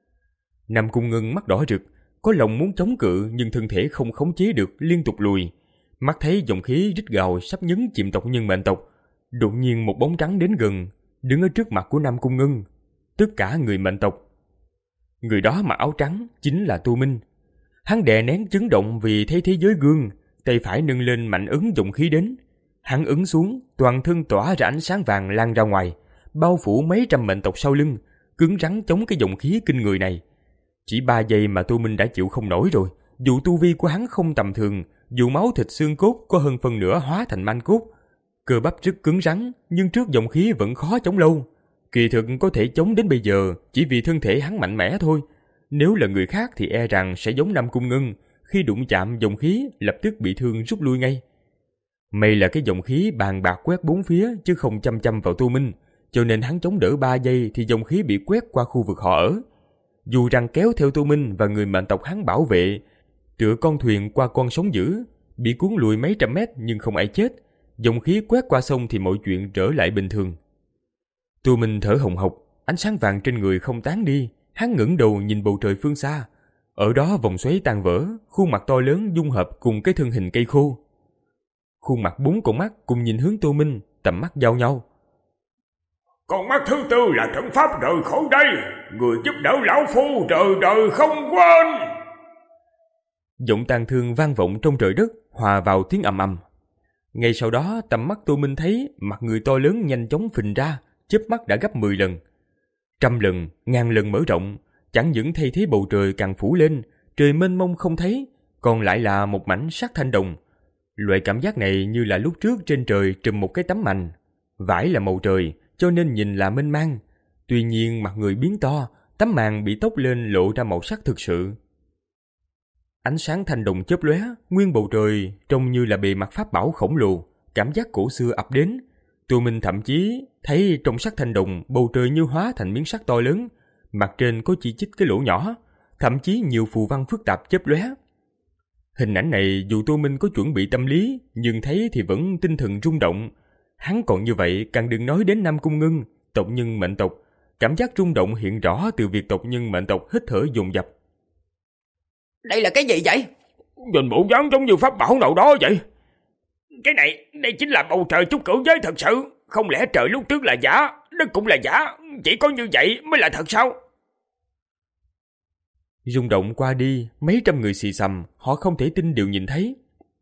Nam Cung Ngân mắt đỏ rực, có lòng muốn chống cự nhưng thân thể không khống chế được, liên tục lùi. Mắt thấy dòng khí rít gào sắp nhấn chìm tộc nhân mệnh tộc, đột nhiên một bóng trắng đến gần, đứng ở trước mặt của Nam Cung Ngân. Tất cả người mệnh tộc. Người đó mặc áo trắng chính là Tô Minh. Hắn đè nén chấn động vì thấy thế giới gương, tay phải nâng lên mạnh ấn dòng khí đến. Hắn ấn xuống, toàn thân tỏa ra ánh sáng vàng lan ra ngoài, bao phủ mấy trăm mệnh tộc sau lưng, cứng rắn chống cái dòng khí kinh người này. Chỉ ba giây mà Tô Minh đã chịu không nổi rồi. Dù tu vi của hắn không tầm thường, dù máu thịt xương cốt có hơn phần nửa hóa thành manh cốt, cơ bắp rất cứng rắn, nhưng trước dòng khí vẫn khó chống lâu. Kỳ thực có thể chống đến bây giờ chỉ vì thân thể hắn mạnh mẽ thôi. Nếu là người khác thì e rằng sẽ giống Nam Cung Ngân, khi đụng chạm dòng khí lập tức bị thương rút lui ngay. May là cái dòng khí bàn bạc quét bốn phía chứ không chăm chăm vào Tô Minh, cho nên hắn chống đỡ ba giây thì dòng khí bị quét qua khu vực họ ở. Dù rằng kéo theo Tô Minh và người mệnh tộc hắn bảo vệ, tựa con thuyền qua con sóng dữ, bị cuốn lùi mấy trăm mét nhưng không ai chết. Dòng khí quét qua sông thì mọi chuyện trở lại bình thường. Tô Minh thở hồng hộc, ánh sáng vàng trên người không tán đi, hắn ngẩng đầu nhìn bầu trời phương xa. Ở đó vòng xoáy tan vỡ, khuôn mặt to lớn dung hợp cùng cái thân hình cây khô. Khuôn mặt bốn con mắt cùng nhìn hướng Tô Minh, tầm mắt giao nhau. Con mắt thứ tư là trận pháp rời khỏi đây, người giúp đỡ lão phu đời đời không quên. Giọng tàn thương vang vọng trong trời đất, hòa vào tiếng ầm ầm. Ngay sau đó tầm mắt Tô Minh thấy mặt người to lớn nhanh chóng phình ra, chớp mắt đã gấp mười lần. Trăm lần, ngàn lần mở rộng, chẳng những thay thế bầu trời càng phủ lên, trời mênh mông không thấy, còn lại là một mảnh sắc thanh đồng. Loại cảm giác này như là lúc trước trên trời trùm một cái tấm mành. Vải là màu trời, cho nên nhìn là mênh mang. Tuy nhiên mặt người biến to, tấm màn bị tốc lên lộ ra màu sắc thực sự. Ánh sáng thanh đồng chớp lóe, nguyên bầu trời trông như là bề mặt pháp bảo khổng lồ, cảm giác cổ xưa ập đến. Tô Minh thậm chí thấy trong sắc thanh đồng bầu trời như hóa thành miếng sắt to lớn, mặt trên có chỉ chít cái lỗ nhỏ, thậm chí nhiều phù văn phức tạp chớp lóe. Hình ảnh này dù Tô Minh có chuẩn bị tâm lý, nhưng thấy thì vẫn tinh thần rung động. Hắn còn như vậy, càng đừng nói đến Nam Cung Ngân, tộc nhân mệnh tộc. Cảm giác rung động hiện rõ từ việc tộc nhân mệnh tộc hít thở dồn dập. Đây là cái gì vậy? Nhìn bộ dáng giống như pháp bảo nào đó vậy. Cái này, đây chính là bầu trời trúc cửu giới thật sự. Không lẽ trời lúc trước là giả, đất cũng là giả, chỉ có như vậy mới là thật sao? Rung động qua đi, mấy trăm người xì xầm, họ không thể tin điều nhìn thấy.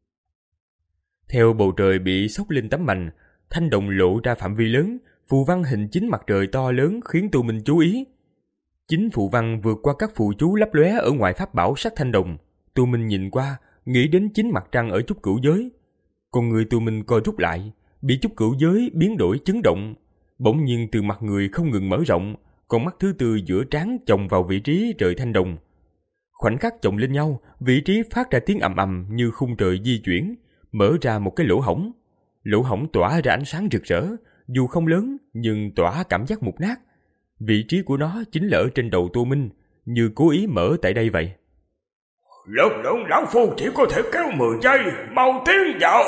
Theo bầu trời bị xốc lên tấm mành, thanh đồng lộ ra phạm vi lớn, phù văn hình chính mặt trời to lớn khiến Tu Minh chú ý. Chính phù văn vượt qua các phù chú lấp lóe ở ngoài pháp bảo sắc thanh đồng. Tu Minh nhìn qua, nghĩ đến chính mặt trăng ở Trúc Cửu Giới. Con người Tu Minh co rút lại, bị Trúc Cửu Giới biến đổi chấn động. Bỗng nhiên từ mặt người không ngừng mở rộng, con mắt thứ tư giữa trán chồng vào vị trí trời thanh đồng. Khoảnh khắc chồng lên nhau, vị trí phát ra tiếng ầm ầm như khung trời di chuyển, mở ra một cái lỗ hổng. Lỗ hổng tỏa ra ánh sáng rực rỡ, dù không lớn nhưng tỏa cảm giác mục nát. Vị trí của nó chính là ở trên đầu Tô Minh, như cố ý mở tại đây vậy. Lực lượng lão phu chỉ có thể kéo mười giây, mau tiến vào.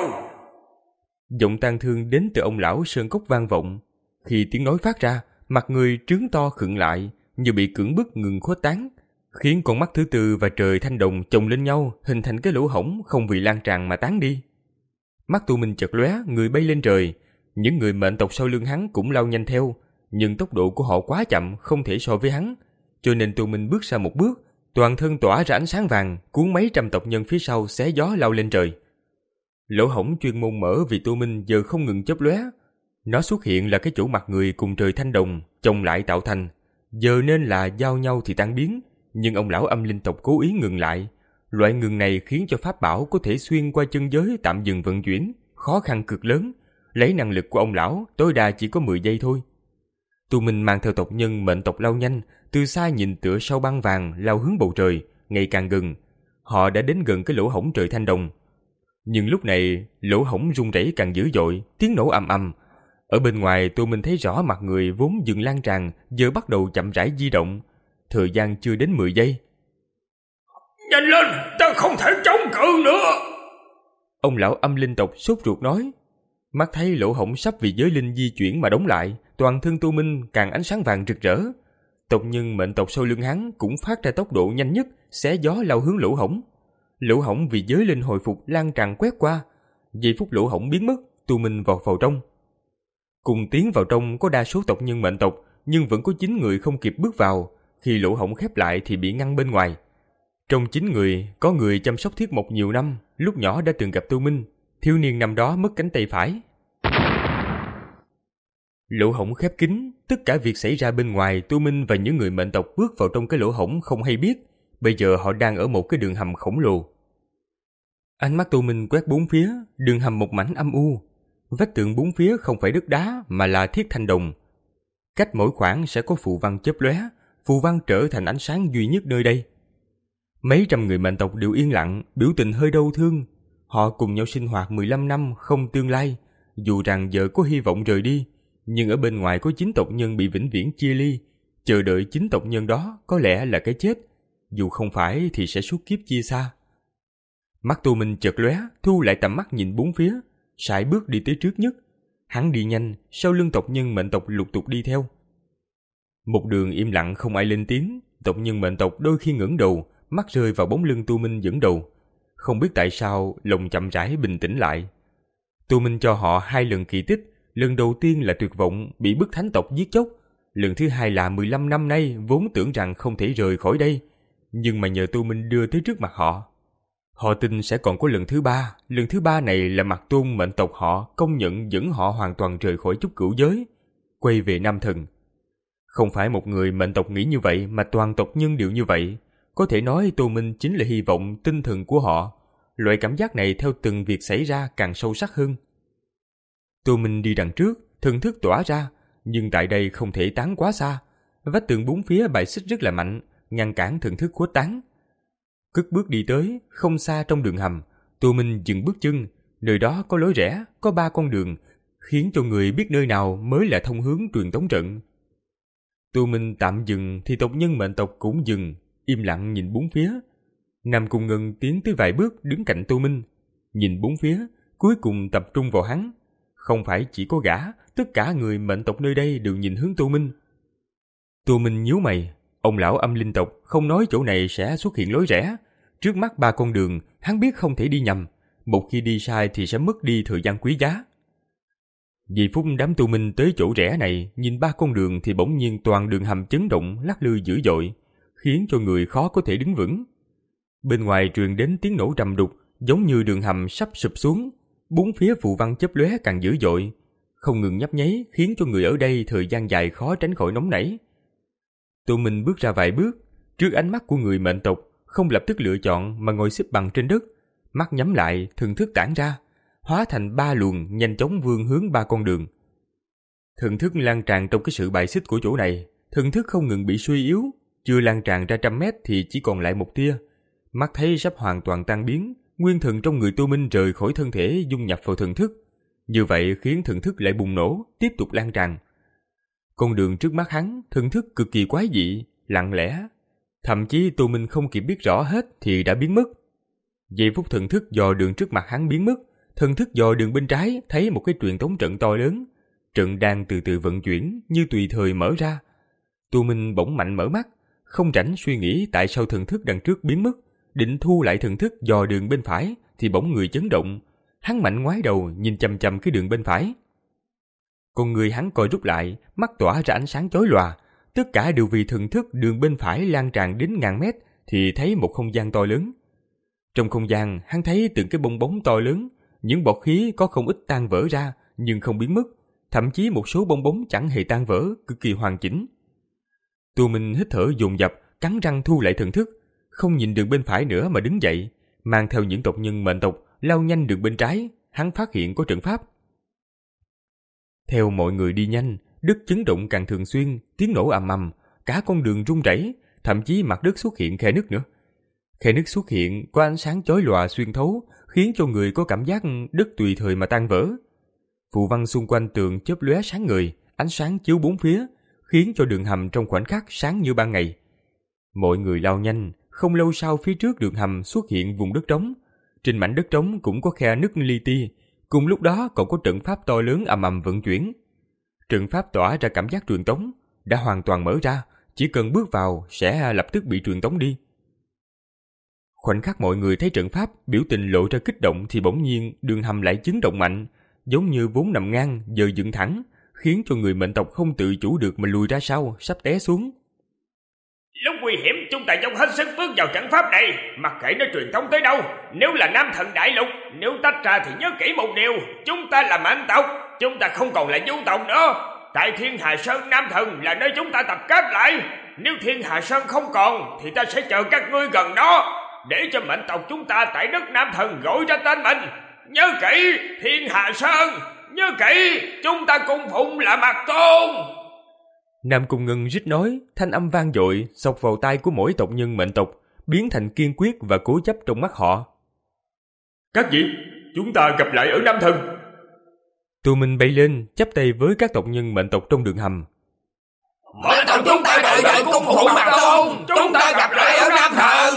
Giọng tang thương đến từ ông lão sơn cốc vang vọng. Khi tiếng nói phát ra, mặt người trướng to khựng lại, như bị cưỡng bức ngừng khuếch tán, khiến con mắt thứ tư và trời thanh đồng chồng lên nhau, hình thành cái lỗ hổng không vì lan tràn mà tán đi. Mắt Tu Minh chợt lóe, người bay lên trời. Những người mệnh tộc sau lưng hắn cũng lao nhanh theo, nhưng tốc độ của họ quá chậm, không thể so với hắn, cho nên Tu Minh bước ra một bước, toàn thân tỏa ra ánh sáng vàng, cuốn mấy trăm tộc nhân phía sau xé gió lao lên trời. Lỗ hổng chuyên môn mở vì Tu Minh giờ không ngừng chớp lóe. Nó xuất hiện là cái chỗ mặt người cùng trời thanh đồng chồng lại tạo thành, giờ nên là giao nhau thì tan biến, nhưng ông lão âm linh tộc cố ý ngừng lại. Loại ngừng này khiến cho pháp bảo có thể xuyên qua chân giới tạm dừng vận chuyển, khó khăn cực lớn. Lấy năng lực của ông lão, tối đa chỉ có mười giây thôi. Tu Minh mang theo tộc nhân mệnh tộc lao nhanh, từ xa nhìn tựa sau băng vàng lao hướng bầu trời, ngày càng gần. Họ đã đến gần cái lỗ hổng trời thanh đồng. Nhưng lúc này, lỗ hổng rung rẩy càng dữ dội, tiếng nổ ầm ầm. Ở bên ngoài, Tu Minh thấy rõ mặt người vốn dừng lan tràn, giờ bắt đầu chậm rãi di động. Thời gian chưa đến mười giây. Nhanh lên, ta không thể chống cự nữa. Ông lão âm linh tộc sốt ruột nói. Mắt thấy lỗ hổng sắp vì giới linh di chuyển mà đóng lại, toàn thân Tu Minh càng ánh sáng vàng rực rỡ. Tộc nhân mệnh tộc sau lưng hắn cũng phát ra tốc độ nhanh nhất, xé gió lao hướng lỗ hổng. Lỗ hổng vì giới linh hồi phục lan tràn quét qua. Giây phút lỗ hổng biến mất, Tu Minh vọt vào trong. Cùng tiến vào trong có đa số tộc nhân mệnh tộc, nhưng vẫn có chín người không kịp bước vào. Khi lỗ hổng khép lại thì bị ngăn bên ngoài. Trong chín người, có người chăm sóc thiết mộc nhiều năm, lúc nhỏ đã từng gặp Tu Minh. Thiếu niên năm đó mất cánh tay phải. Lỗ hổng khép kín, tất cả việc xảy ra bên ngoài, Tu Minh và những người mệnh tộc bước vào trong cái lỗ hổng không hay biết. Bây giờ họ đang ở một cái đường hầm khổng lồ. Ánh mắt Tu Minh quét bốn phía, đường hầm một mảnh âm u. Vách tường bốn phía không phải đất đá mà là thiết thanh đồng. Cách mỗi khoảng sẽ có phù văn chớp lóe, phù văn trở thành ánh sáng duy nhất nơi đây. Mấy trăm người mệnh tộc đều yên lặng, biểu tình hơi đau thương. Họ cùng nhau sinh hoạt mười lăm năm không tương lai, dù rằng giờ có hy vọng rời đi, nhưng ở bên ngoài có chín tộc nhân bị vĩnh viễn chia ly, chờ đợi chín tộc nhân đó có lẽ là cái chết, dù không phải thì sẽ suốt kiếp chia xa. Mắt Tu Minh chợt lóe, thu lại tầm mắt nhìn bốn phía, sải bước đi tới trước nhất. Hắn đi nhanh, sau lưng tộc nhân mệnh tộc lục tục đi theo. Một đường im lặng không ai lên tiếng, tộc nhân mệnh tộc đôi khi ngẩng đầu, mắt rơi vào bóng lưng Tu Minh dẫn đầu. Không biết tại sao, lòng chậm rãi bình tĩnh lại. Tu Minh cho họ hai lần kỳ tích, lần đầu tiên là tuyệt vọng bị bức thánh tộc giết chóc, lần thứ hai là mười lăm năm nay vốn tưởng rằng không thể rời khỏi đây, nhưng mà nhờ Tu Minh đưa tới trước mặt họ. Họ tin sẽ còn có lần thứ ba, lần thứ ba này là Mạc Tôn mệnh tộc họ công nhận dẫn họ hoàn toàn rời khỏi Trúc Cửu Giới, quay về Nam Thần. Không phải một người mệnh tộc nghĩ như vậy mà toàn tộc nhân đều như vậy. Có thể nói Tu Minh chính là hy vọng tinh thần của họ. Loại cảm giác này theo từng việc xảy ra càng sâu sắc hơn. Tu Minh đi đằng trước, thần thức tỏa ra, nhưng tại đây không thể tán quá xa. Vách tường bốn phía bài xích rất là mạnh, ngăn cản thần thức khuếch tán. Cất bước đi tới, không xa trong đường hầm, Tu Minh dừng bước chân. Nơi đó có lối rẽ, có ba con đường, khiến cho người biết nơi nào mới là thông hướng truyền tống trận. Tu Minh tạm dừng thì tộc nhân mệnh tộc cũng dừng, im lặng nhìn bốn phía. Nam Cung Ngân tiến tới vài bước đứng cạnh Tu Minh, nhìn bốn phía, cuối cùng tập trung vào hắn. Không phải chỉ có gã, tất cả người mệnh tộc nơi đây đều nhìn hướng Tu Minh. Tu Minh nhíu mày, ông lão âm linh tộc không nói chỗ này sẽ xuất hiện lối rẽ. Trước mắt ba con đường, hắn biết không thể đi nhầm, một khi đi sai thì sẽ mất đi thời gian quý giá. Vì phút đám tu minh tới chỗ rẽ này, nhìn ba con đường thì bỗng nhiên toàn đường hầm chấn động lắc lư dữ dội, khiến cho người khó có thể đứng vững. Bên ngoài truyền đến tiếng nổ trầm đục, giống như đường hầm sắp sụp xuống. Bốn phía phù văn chớp lóe càng dữ dội, không ngừng nhấp nháy, khiến cho người ở đây thời gian dài khó tránh khỏi nóng nảy. Tu Minh bước ra vài bước, trước ánh mắt của người mệnh tộc, không lập tức lựa chọn mà ngồi xếp bằng trên đất, mắt nhắm lại, thần thức tản ra, hóa thành ba luồng nhanh chóng vươn hướng ba con đường. Thần thức lan tràn trong cái sự bài xích của chỗ này, thần thức không ngừng bị suy yếu, chưa lan tràn ra trăm mét thì chỉ còn lại một tia. Mắt thấy sắp hoàn toàn tan biến, nguyên thần trong người Tu Minh rời khỏi thân thể dung nhập vào thần thức. Như vậy khiến thần thức lại bùng nổ, tiếp tục lan tràn. Con đường trước mắt hắn, thần thức cực kỳ quái dị, lặng lẽ. Thậm chí Tu Minh không kịp biết rõ hết thì đã biến mất. Giây phút thần thức dò đường trước mặt hắn biến mất, thần thức dò đường bên trái thấy một cái truyền tống trận to lớn. Trận đang từ từ vận chuyển như tùy thời mở ra. Tu Minh bỗng mạnh mở mắt, không rảnh suy nghĩ tại sao thần thức đằng trước biến mất. Định thu lại thần thức dò đường bên phải thì bỗng người chấn động. Hắn mạnh ngoái đầu nhìn chằm chằm cái đường bên phải. Con người hắn coi rút lại, mắt tỏa ra ánh sáng chói lòa. Tất cả đều vì thần thức đường bên phải lan tràn đến ngàn mét thì thấy một không gian to lớn. Trong không gian, hắn thấy từng cái bong bóng to lớn, những bọt khí có không ít tan vỡ ra nhưng không biến mất, thậm chí một số bong bóng chẳng hề tan vỡ, cực kỳ hoàn chỉnh. Tu Minh hít thở dồn dập, cắn răng thu lại thần thức, không nhìn đường bên phải nữa mà đứng dậy, mang theo những tộc nhân mệnh tộc lao nhanh đường bên trái. Hắn phát hiện có trận pháp. Theo mọi người đi nhanh, đất chấn động càng thường xuyên, tiếng nổ ầm ầm, cả con đường rung rẩy, thậm chí mặt đất xuất hiện khe nứt nữa. Khe nứt xuất hiện có ánh sáng chói lòa xuyên thấu, khiến cho người có cảm giác đất tùy thời mà tan vỡ. Phù văn xung quanh tường chớp lóe sáng ngời, ánh sáng chiếu bốn phía, khiến cho đường hầm trong khoảnh khắc sáng như ban ngày. Mọi người lao nhanh, không lâu sau phía trước đường hầm xuất hiện vùng đất trống. Trên mảnh đất trống cũng có khe nứt li ti, cùng lúc đó còn có trận pháp to lớn ầm ầm vận chuyển. Trận pháp tỏa ra cảm giác truyền tống, đã hoàn toàn mở ra, chỉ cần bước vào sẽ lập tức bị truyền tống đi. Khoảnh khắc mọi người thấy trận pháp, biểu tình lộ ra kích động thì bỗng nhiên đường hầm lại chấn động mạnh, giống như vốn nằm ngang giờ dựng thẳng, khiến cho người mệnh tộc không tự chủ được mà lùi ra sau, sắp té xuống. Lúc nguy hiểm chúng ta dốc hết sức bước vào trận pháp này, mặc kệ nó truyền thống tới đâu. Nếu là Nam Thần Đại Lục, nếu tách ra thì nhớ kỹ một điều, chúng ta là mãnh tộc, chúng ta không còn là du tộc nữa. Tại Thiên Hà Sơn Nam Thần là nơi chúng ta tập kết lại. Nếu Thiên Hà Sơn không còn thì ta sẽ chờ các ngươi gần đó, để cho mệnh tộc chúng ta tại đất Nam Thần gọi ra tên mình. Nhớ kỹ, Thiên Hà Sơn, nhớ kỹ, chúng ta cung phụng là Mạc Tôn. Nam Cung Ngân rít nói, thanh âm vang dội xộc vào tai của mỗi tộc nhân mệnh tộc, biến thành kiên quyết và cố chấp trong mắt họ. Các vị, chúng ta gặp lại ở Nam Thần. Tu Minh bay lên, chắp tay với các tộc nhân mệnh tộc trong đường hầm. Mệnh tộc chúng ta đợi đợi cung phụng Mạc Tôn, chúng ta gặp lại ở Nam Thần.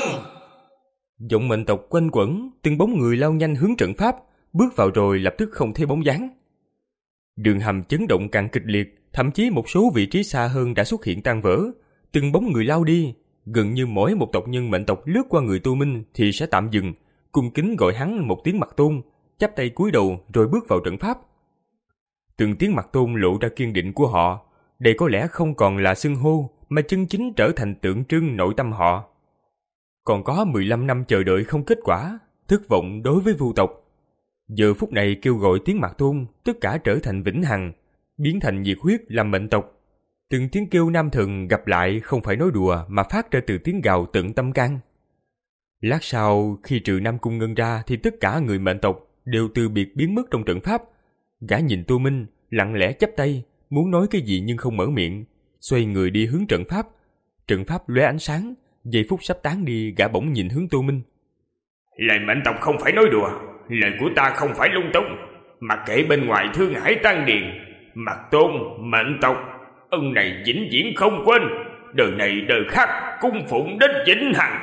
Giọng mệnh tộc quanh quẩn, từng bóng người lao nhanh hướng trận pháp, bước vào rồi lập tức không thấy bóng dáng. Đường hầm chấn động càng kịch liệt, thậm chí một số vị trí xa hơn đã xuất hiện tan vỡ, từng bóng người lao đi, gần như mỗi một tộc nhân mệnh tộc lướt qua người Tu Minh thì sẽ tạm dừng, cung kính gọi hắn một tiếng Mạc Tôn, chắp tay cúi đầu rồi bước vào trận pháp. Từng tiếng Mạc Tôn lộ ra kiên định của họ, đây có lẽ không còn là xưng hô mà chân chính trở thành tượng trưng nội tâm họ. Còn có mười lăm năm chờ đợi không kết quả, thất vọng đối với vu tộc. Giờ phút này kêu gọi tiếng Mạc Tôn, tất cả trở thành vĩnh hằng, biến thành nhiệt huyết làm mệnh tộc. Từng tiếng kêu Nam Thần gặp lại không phải nói đùa mà phát ra từ tiếng gào tận tâm can. Lát sau, khi trừ Nam Cung Ngân ra thì tất cả người mệnh tộc đều từ biệt biến mất trong trận pháp. Gã nhìn Tu Minh, lặng lẽ chắp tay, muốn nói cái gì nhưng không mở miệng, xoay người đi hướng trận pháp. Trận pháp lóe ánh sáng, giây phút sắp tán đi, gã bỗng nhìn hướng Tu Minh. Lời mệnh tộc không phải nói đùa, lời của ta không phải lung tung. Mặc kệ bên ngoài thương hải tăng điền, Mạc Tôn, mệnh tộc, ân này vĩnh viễn không quên, đời này đời khác cung phụng đến vĩnh hằng.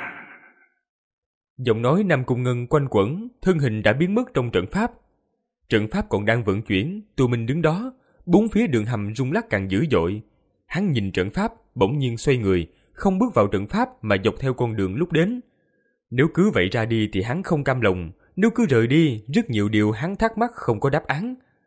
Giọng nói Nam Cung Ngân quanh quẩn, thân hình đã biến mất trong trận pháp. Trận pháp còn đang vận chuyển, Tu Minh đứng đó, bốn phía đường hầm rung lắc càng dữ dội. Hắn nhìn trận pháp, bỗng nhiên xoay người, không bước vào trận pháp mà dọc theo con đường lúc đến. Nếu cứ vậy ra đi thì hắn không cam lòng, nếu cứ rời đi, rất nhiều điều hắn thắc mắc không có đáp án.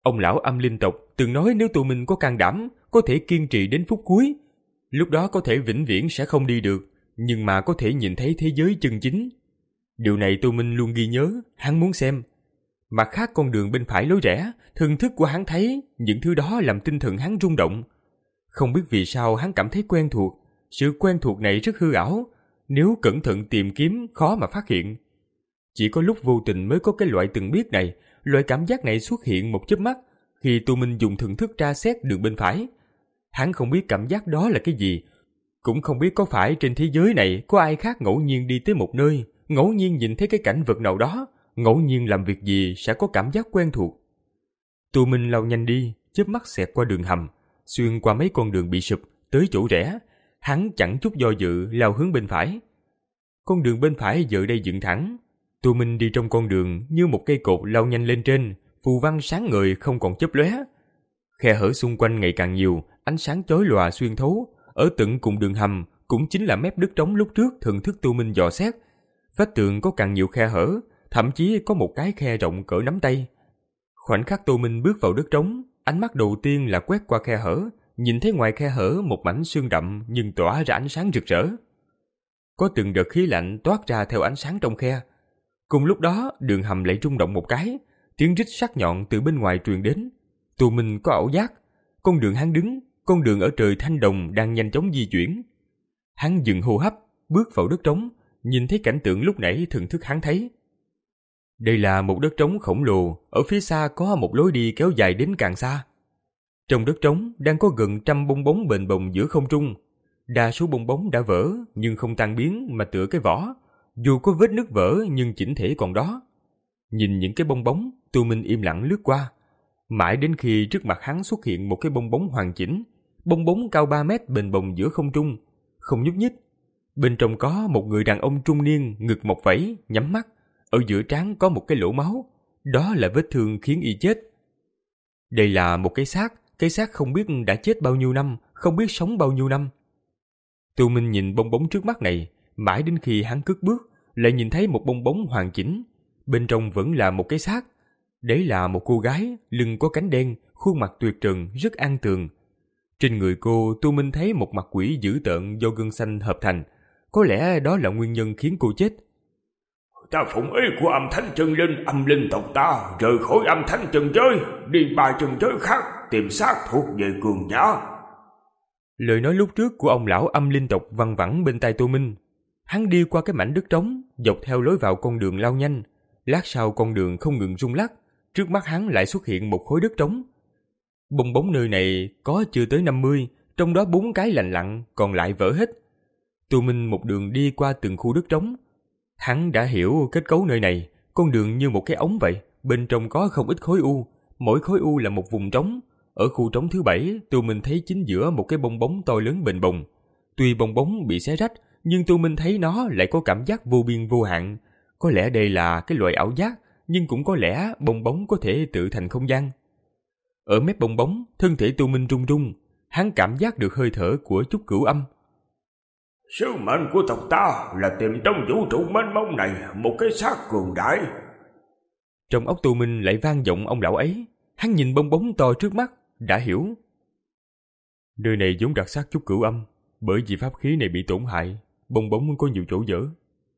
Ông lão âm linh tộc từng nói nếu Tô Minh có can đảm, có thể kiên trì đến phút cuối, lúc đó có thể vĩnh viễn sẽ không đi được, nhưng mà có thể nhìn thấy thế giới chân chính. Điều này Tô Minh luôn ghi nhớ, hắn muốn xem. Mặt khác con đường bên phải lối rẽ, thần thức của hắn thấy những thứ đó làm tinh thần hắn rung động. Không biết vì sao hắn cảm thấy quen thuộc, sự quen thuộc này rất hư ảo, nếu cẩn thận tìm kiếm khó mà phát hiện. Chỉ có lúc vô tình mới có cái loại từng biết này, loại cảm giác này xuất hiện một chớp mắt khi Tô Minh dùng thần thức tra xét đường bên phải. Hắn không biết cảm giác đó là cái gì, cũng không biết có phải trên thế giới này có ai khác ngẫu nhiên đi tới một nơi, ngẫu nhiên nhìn thấy cái cảnh vật nào đó, ngẫu nhiên làm việc gì sẽ có cảm giác quen thuộc. Tô Minh lao nhanh đi, chớp mắt xẹt qua đường hầm, xuyên qua mấy con đường bị sụp, tới chỗ rẽ. Hắn chẳng chút do dự lao hướng bên phải. Con đường bên phải giờ đây dựng thẳng. Tô Minh đi trong con đường như một cây cột lao nhanh lên trên, phù văn sáng ngời không còn chớp lóe. Khe hở xung quanh ngày càng nhiều, ánh sáng chói lòa xuyên thấu. Ở tận cùng đường hầm cũng chính là mép đất trống lúc trước thần thức Tô Minh dò xét. Vách tường có càng nhiều khe hở, thậm chí có một cái khe rộng cỡ nắm tay. Khoảnh khắc Tô Minh bước vào đất trống, ánh mắt đầu tiên là quét qua khe hở, nhìn thấy ngoài khe hở một mảnh sương đậm nhưng tỏa ra ánh sáng rực rỡ. Có từng đợt khí lạnh toát ra theo ánh sáng trong khe. Cùng lúc đó, đường hầm lại rung động một cái, tiếng rít sắc nhọn từ bên ngoài truyền đến. Tô Minh có ảo giác, con đường hắn đứng, con đường ở trời thanh đồng đang nhanh chóng di chuyển. Hắn dừng hô hấp, bước vào đất trống, nhìn thấy cảnh tượng lúc nãy thần thức hắn thấy. Đây là một đất trống khổng lồ, ở phía xa có một lối đi kéo dài đến càng xa. Trong đất trống đang có gần trăm bong bóng bềnh bồng giữa không trung. Đa số bong bóng đã vỡ nhưng không tan biến mà tựa cái vỏ. Dù có vết nứt vỡ nhưng chỉnh thể còn đó. Nhìn những cái bong bóng, Tô Minh im lặng lướt qua. Mãi đến khi trước mặt hắn xuất hiện một cái bong bóng hoàn chỉnh. Bong bóng cao ba mét bềnh bồng giữa không trung, không nhúc nhích. Bên trong có một người đàn ông trung niên, ngực mọc vảy, nhắm mắt. Ở giữa trán có một cái lỗ máu. Đó là vết thương khiến y chết. Đây là một cái xác. Cái xác không biết đã chết bao nhiêu năm, không biết sống bao nhiêu năm. Tô Minh nhìn bong bóng trước mắt này, mãi đến khi hắn cất bước, lại nhìn thấy một bong bóng hoàn chỉnh. Bên trong vẫn là một cái xác. Đấy là một cô gái, lưng có cánh đen, khuôn mặt tuyệt trần, rất an tường. Trên người cô, Tô Minh thấy một mặt quỷ dữ tợn do gân xanh hợp thành. Có lẽ đó là nguyên nhân khiến cô chết. Ta phụng ý của âm thánh chân linh, âm linh tộc ta rời khỏi âm thánh chân giới, đi ba chân giới khác tìm xác thuộc về cường giả. Lời nói lúc trước của ông lão âm linh tộc văng vẳng bên tai Tô Minh. Hắn đi qua cái mảnh đất trống, dọc theo lối vào con đường lao nhanh. Lát sau con đường không ngừng rung lắc, trước mắt hắn lại xuất hiện một khối đất trống. Bong bóng nơi này có chưa tới năm mươi, trong đó bốn cái lành lặn, còn lại vỡ hết. Tô Minh một đường đi qua từng khu đất trống. Hắn đã hiểu kết cấu nơi này, con đường như một cái ống vậy, bên trong có không ít khối u, mỗi khối u là một vùng trống. Ở khu trống thứ bảy, Tô Minh thấy chính giữa một cái bong bóng to lớn bềnh bồng. Tuy bong bóng bị xé rách, nhưng Tô Minh thấy nó lại có cảm giác vô biên vô hạn. Có lẽ đây là cái loại ảo giác, nhưng cũng có lẽ bong bóng có thể tự thành không gian. Ở mép bong bóng, thân thể Tô Minh rung rung, hắn cảm giác được hơi thở của Trúc Cửu Âm. Sứ mệnh của tộc ta là tìm trong vũ trụ mênh mông này một cái xác cường đại. Trong óc Tô Minh lại vang vọng ông lão ấy. Hắn nhìn bong bóng to trước mắt, đã hiểu. Nơi này giống đặc xác Trúc Cửu Âm, bởi vì pháp khí này bị tổn hại, bong bóng có nhiều chỗ dở.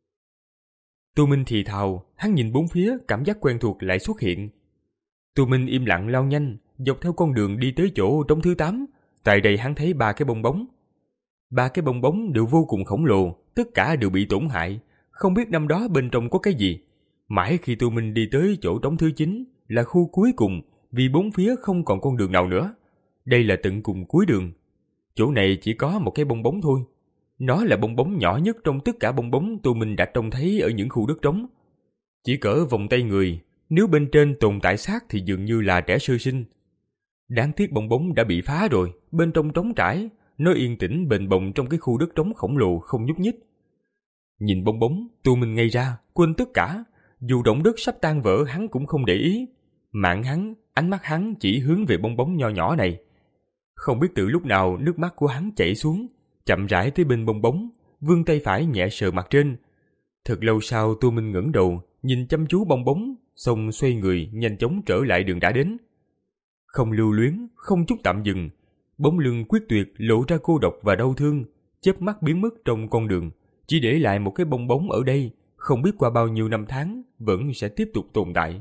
Tô Minh thì thào, hắn nhìn bốn phía, cảm giác quen thuộc lại xuất hiện. Tô Minh im lặng lao nhanh, dọc theo con đường đi tới chỗ trống thứ tám. Tại đây hắn thấy ba cái bong bóng. Ba cái bong bóng đều vô cùng khổng lồ, tất cả đều bị tổn hại, không biết năm đó bên trong có cái gì. Mãi khi Tô Minh đi tới chỗ trống thứ chín, là khu cuối cùng, vì bốn phía không còn con đường nào nữa. Đây là tận cùng cuối đường. Chỗ này chỉ có một cái bong bóng thôi. Nó là bong bóng nhỏ nhất trong tất cả bong bóng Tô Minh đã trông thấy ở những khu đất trống. Chỉ cỡ vòng tay người, nếu bên trên tồn tại xác thì dường như là trẻ sơ sinh. Đáng tiếc bong bóng đã bị phá rồi, bên trong trống trải, nó yên tĩnh bềnh bồng trong cái khu đất trống khổng lồ không nhúc nhích. Nhìn bong bóng, Tô Minh ngây ra, quên tất cả. Dù động đất sắp tan vỡ hắn cũng không để ý. Mạng hắn, ánh mắt hắn chỉ hướng về bong bóng nho nhỏ này. Không biết từ lúc nào nước mắt của hắn chảy xuống, chậm rãi tới bên bong bóng, vươn tay phải nhẹ sờ mặt trên. Thật lâu sau Tô Minh ngẩng đầu, nhìn chăm chú bong bóng, xong xoay người nhanh chóng trở lại đường đã đến. Không lưu luyến, không chút tạm dừng, bóng lưng quyết tuyệt lộ ra cô độc và đau thương, chớp mắt biến mất trong con đường, chỉ để lại một cái bong bóng ở đây, không biết qua bao nhiêu năm tháng vẫn sẽ tiếp tục tồn tại.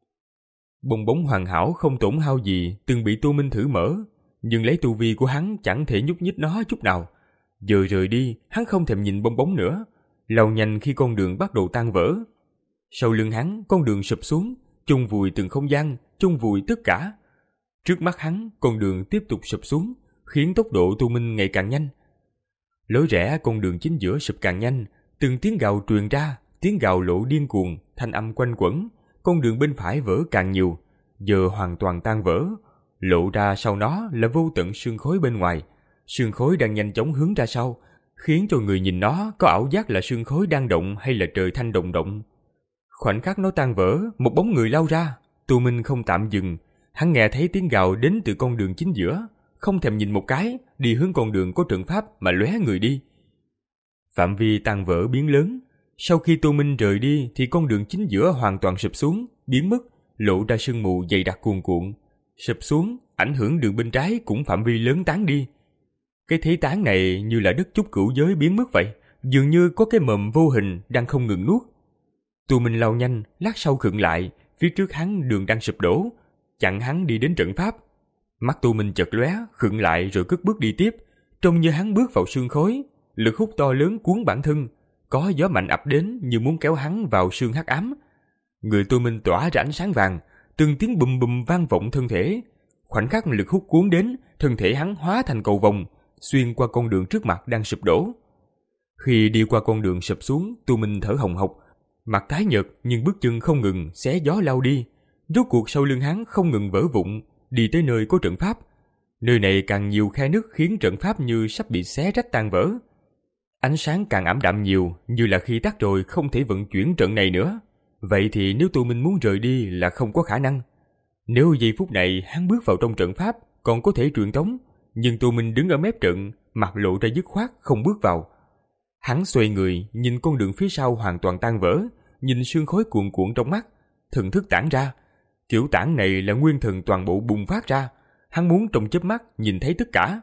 Bong bóng hoàn hảo không tổn hao gì, từng bị Tô Minh thử mở, nhưng lấy tu vi của hắn chẳng thể nhúc nhích nó chút nào. Giờ rời đi, hắn không thèm nhìn bong bóng nữa, lao nhanh khi con đường bắt đầu tan vỡ. Sau lưng hắn, con đường sụp xuống, chôn vùi từng không gian, chôn vùi tất cả. Trước mắt hắn, con đường tiếp tục sụp xuống, khiến tốc độ Tô Minh ngày càng nhanh. Lối rẽ con đường chính giữa sụp càng nhanh, từng tiếng gào truyền ra, tiếng gào lộ điên cuồng, thanh âm quanh quẩn. Con đường bên phải vỡ càng nhiều, giờ hoàn toàn tan vỡ, lộ ra sau nó là vô tận sương khói bên ngoài. Sương khói đang nhanh chóng hướng ra sau, khiến cho người nhìn nó có ảo giác là sương khói đang động hay là trời thanh động động. Khoảnh khắc nó tan vỡ, một bóng người lao ra. Tô Minh không tạm dừng, hắn nghe thấy tiếng gào đến từ con đường chính giữa, không thèm nhìn một cái, đi hướng con đường có trận pháp mà lóe người đi. Phạm vi tan vỡ biến lớn. Sau khi Tô Minh rời đi thì con đường chính giữa hoàn toàn sụp xuống, biến mất, lộ ra sương mù dày đặc cuồn cuộn. Sụp xuống, ảnh hưởng đường bên trái cũng phạm vi lớn tán đi. Cái thế tán này như là đất chúc cửu giới biến mất vậy, dường như có cái mầm vô hình đang không ngừng nuốt. Tô Minh lao nhanh, lát sau khựng lại, phía trước hắn đường đang sụp đổ, chặn hắn đi đến trận pháp. Mắt Tô Minh chợt lóe, khựng lại rồi cất bước đi tiếp, trông như hắn bước vào sương khói, lực hút to lớn cuốn bản thân, có gió mạnh ập đến như muốn kéo hắn vào sương hắc ám. Người Tô Minh tỏa ra ánh sáng vàng, từng tiếng bùm bùm vang vọng thân thể. Khoảnh khắc lực hút cuốn đến, thân thể hắn hóa thành cầu vồng, xuyên qua con đường trước mặt đang sụp đổ. Khi đi qua con đường sụp xuống, Tô Minh thở hồng hộc, mặt tái nhợt nhưng bước chân không ngừng xé gió lao đi. Rốt cuộc sau lưng hắn không ngừng vỡ vụn, đi tới nơi có trận pháp. Nơi này càng nhiều khe nứt khiến trận pháp như sắp bị xé rách tan vỡ. Ánh sáng càng ảm đạm nhiều, như là khi tắt rồi không thể vận chuyển trận này nữa. Vậy thì nếu Tô Minh muốn rời đi là không có khả năng. Nếu giây phút này hắn bước vào trong trận pháp còn có thể truyền tống, nhưng Tô Minh đứng ở mép trận, mặt lộ ra dứt khoát không bước vào. Hắn xoay người, nhìn con đường phía sau hoàn toàn tan vỡ, nhìn sương khói cuồn cuộn trong mắt, thần thức tản ra. Kiểu tản này là nguyên thần toàn bộ bùng phát ra, hắn muốn trong chớp mắt nhìn thấy tất cả.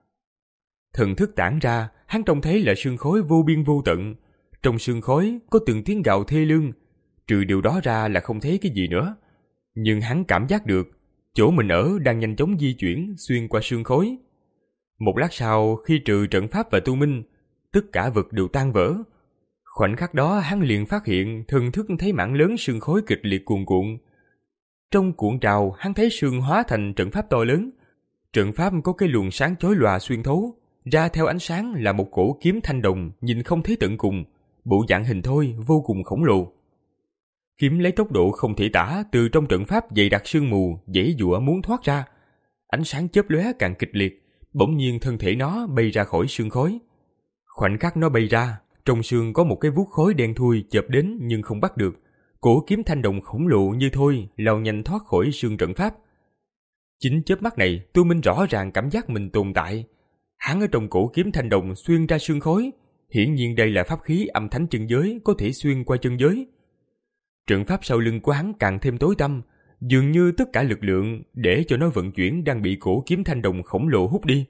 Thần thức tản ra, hắn trông thấy là sương khói vô biên vô tận. Trong sương khói có từng tiếng gào thê lương, trừ điều đó ra là không thấy cái gì nữa. Nhưng hắn cảm giác được, chỗ mình ở đang nhanh chóng di chuyển xuyên qua sương khói. Một lát sau, khi trừ trận pháp và Tô Minh, tất cả vật đều tan vỡ. Khoảnh khắc đó hắn liền phát hiện thần thức thấy mảng lớn sương khói kịch liệt cuồn cuộn. Trong cuộn trào, hắn thấy sương hóa thành trận pháp to lớn. Trận pháp có cái luồng sáng chói lòa xuyên thấu, ra theo ánh sáng là một cổ kiếm thanh đồng nhìn không thấy tận cùng, bộ dạng hình thoi vô cùng khổng lồ. Kiếm lấy tốc độ không thể tả từ trong trận pháp dày đặc sương mù giãy giụa muốn thoát ra. Ánh sáng chớp lóe càng kịch liệt, bỗng nhiên thân thể nó bay ra khỏi sương khói. Khoảnh khắc nó bay ra, trong sương có một cái vuốt khói đen thui chợp đến nhưng không bắt được. Cổ kiếm thanh đồng khổng lồ như thôi lao nhanh thoát khỏi sương trận pháp. Chính chớp mắt này, Tô Minh rõ ràng cảm giác mình tồn tại. Hắn ở trong cổ kiếm thanh đồng xuyên ra sương khói, hiển nhiên đây là pháp khí âm thánh chân giới có thể xuyên qua chân giới. Trận pháp sau lưng của hắn càng thêm tối tăm, dường như tất cả lực lượng để cho nó vận chuyển đang bị cổ kiếm thanh đồng khổng lồ hút đi.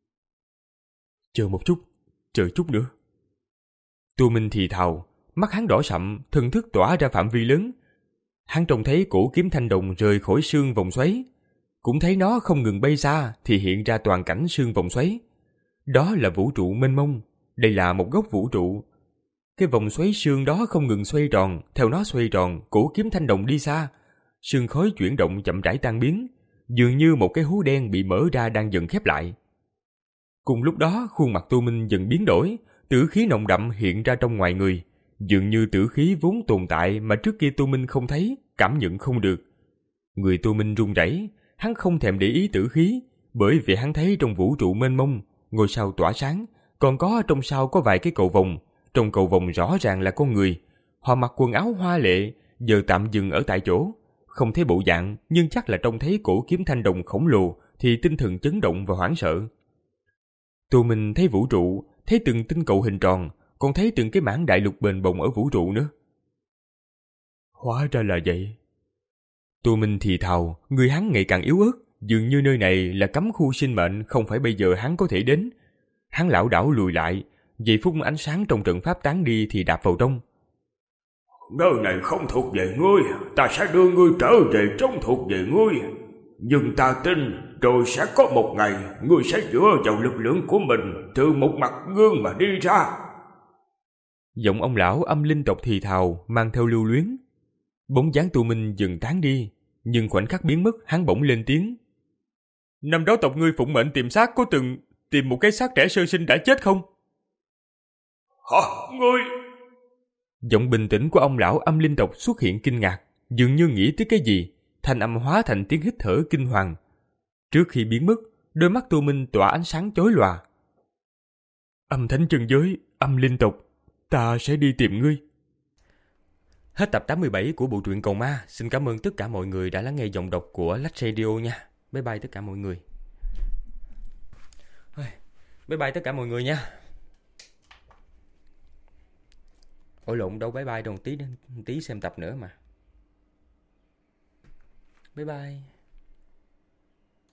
Chờ một chút, chờ chút nữa. Tô Minh thì thào, mắt hắn đỏ sậm, thần thức tỏa ra phạm vi lớn. Hắn trông thấy cổ kiếm thanh đồng rời khỏi sương vòng xoáy, cũng thấy nó không ngừng bay xa thì hiện ra toàn cảnh sương vòng xoáy. Đó là vũ trụ mênh mông, đây là một góc vũ trụ. Cái vòng xoáy sương đó không ngừng xoay tròn, theo nó xoay tròn, cổ kiếm thanh đồng đi xa. Sương khói chuyển động chậm rãi tan biến, dường như một cái hố đen bị mở ra đang dần khép lại. Cùng lúc đó, khuôn mặt Tô Minh dần biến đổi, tử khí nồng đậm hiện ra trong ngoài người, dường như tử khí vốn tồn tại mà trước kia Tô Minh không thấy, cảm nhận không được. Người Tô Minh run rẩy, hắn không thèm để ý tử khí, bởi vì hắn thấy trong vũ trụ mênh mông, ngôi sao tỏa sáng, còn có trong sao có vài cái cầu vồng, trong cầu vồng rõ ràng là con người. Họ mặc quần áo hoa lệ, giờ tạm dừng ở tại chỗ, không thấy bộ dạng, nhưng chắc là trông thấy cổ kiếm thanh đồng khổng lồ thì tinh thần chấn động và hoảng sợ. Tô Minh thấy vũ trụ, thấy từng tinh cầu hình tròn, còn thấy từng cái mảng đại lục bền bồng ở vũ trụ nữa. Hóa ra là vậy. Tô Minh thì thào, người hắn ngày càng yếu ớt, dường như nơi này là cấm khu sinh mệnh không phải bây giờ hắn có thể đến. Hắn lảo đảo lùi lại, giây phút ánh sáng trong trận pháp tán đi thì đạp vào trong. Nơi này không thuộc về ngươi, ta sẽ đưa ngươi trở về trong thuộc về ngươi. Nhưng ta tin rồi sẽ có một ngày ngươi sẽ dựa vào lực lượng của mình từ một mặt gương mà đi ra. Giọng ông lão âm linh tộc thì thào mang theo lưu luyến. Bóng dáng Tu Minh dần tán đi, nhưng khoảnh khắc biến mất hắn bỗng lên tiếng. Năm đó tộc ngươi phụng mệnh tìm xác có từng tìm một cái xác trẻ sơ sinh đã chết không? Hả? Ngươi... Giọng bình tĩnh của ông lão âm linh tộc xuất hiện kinh ngạc, dường như nghĩ tới cái gì, thanh âm hóa thành tiếng hít thở kinh hoàng. Trước khi biến mất, đôi mắt Tu Minh tỏa ánh sáng chói lòa. Âm thánh chân giới, âm linh tộc, ta sẽ đi tìm ngươi. Hết tập tám mươi bảy của bộ truyện Cầu Ma. Xin cảm ơn tất cả mọi người đã lắng nghe giọng đọc của Lách Radio nha. Bye bye tất cả mọi người. Bye bye tất cả mọi người nha. Ôi lộn, đâu bye bye đâu, tí tí xem tập nữa mà. Bye bye.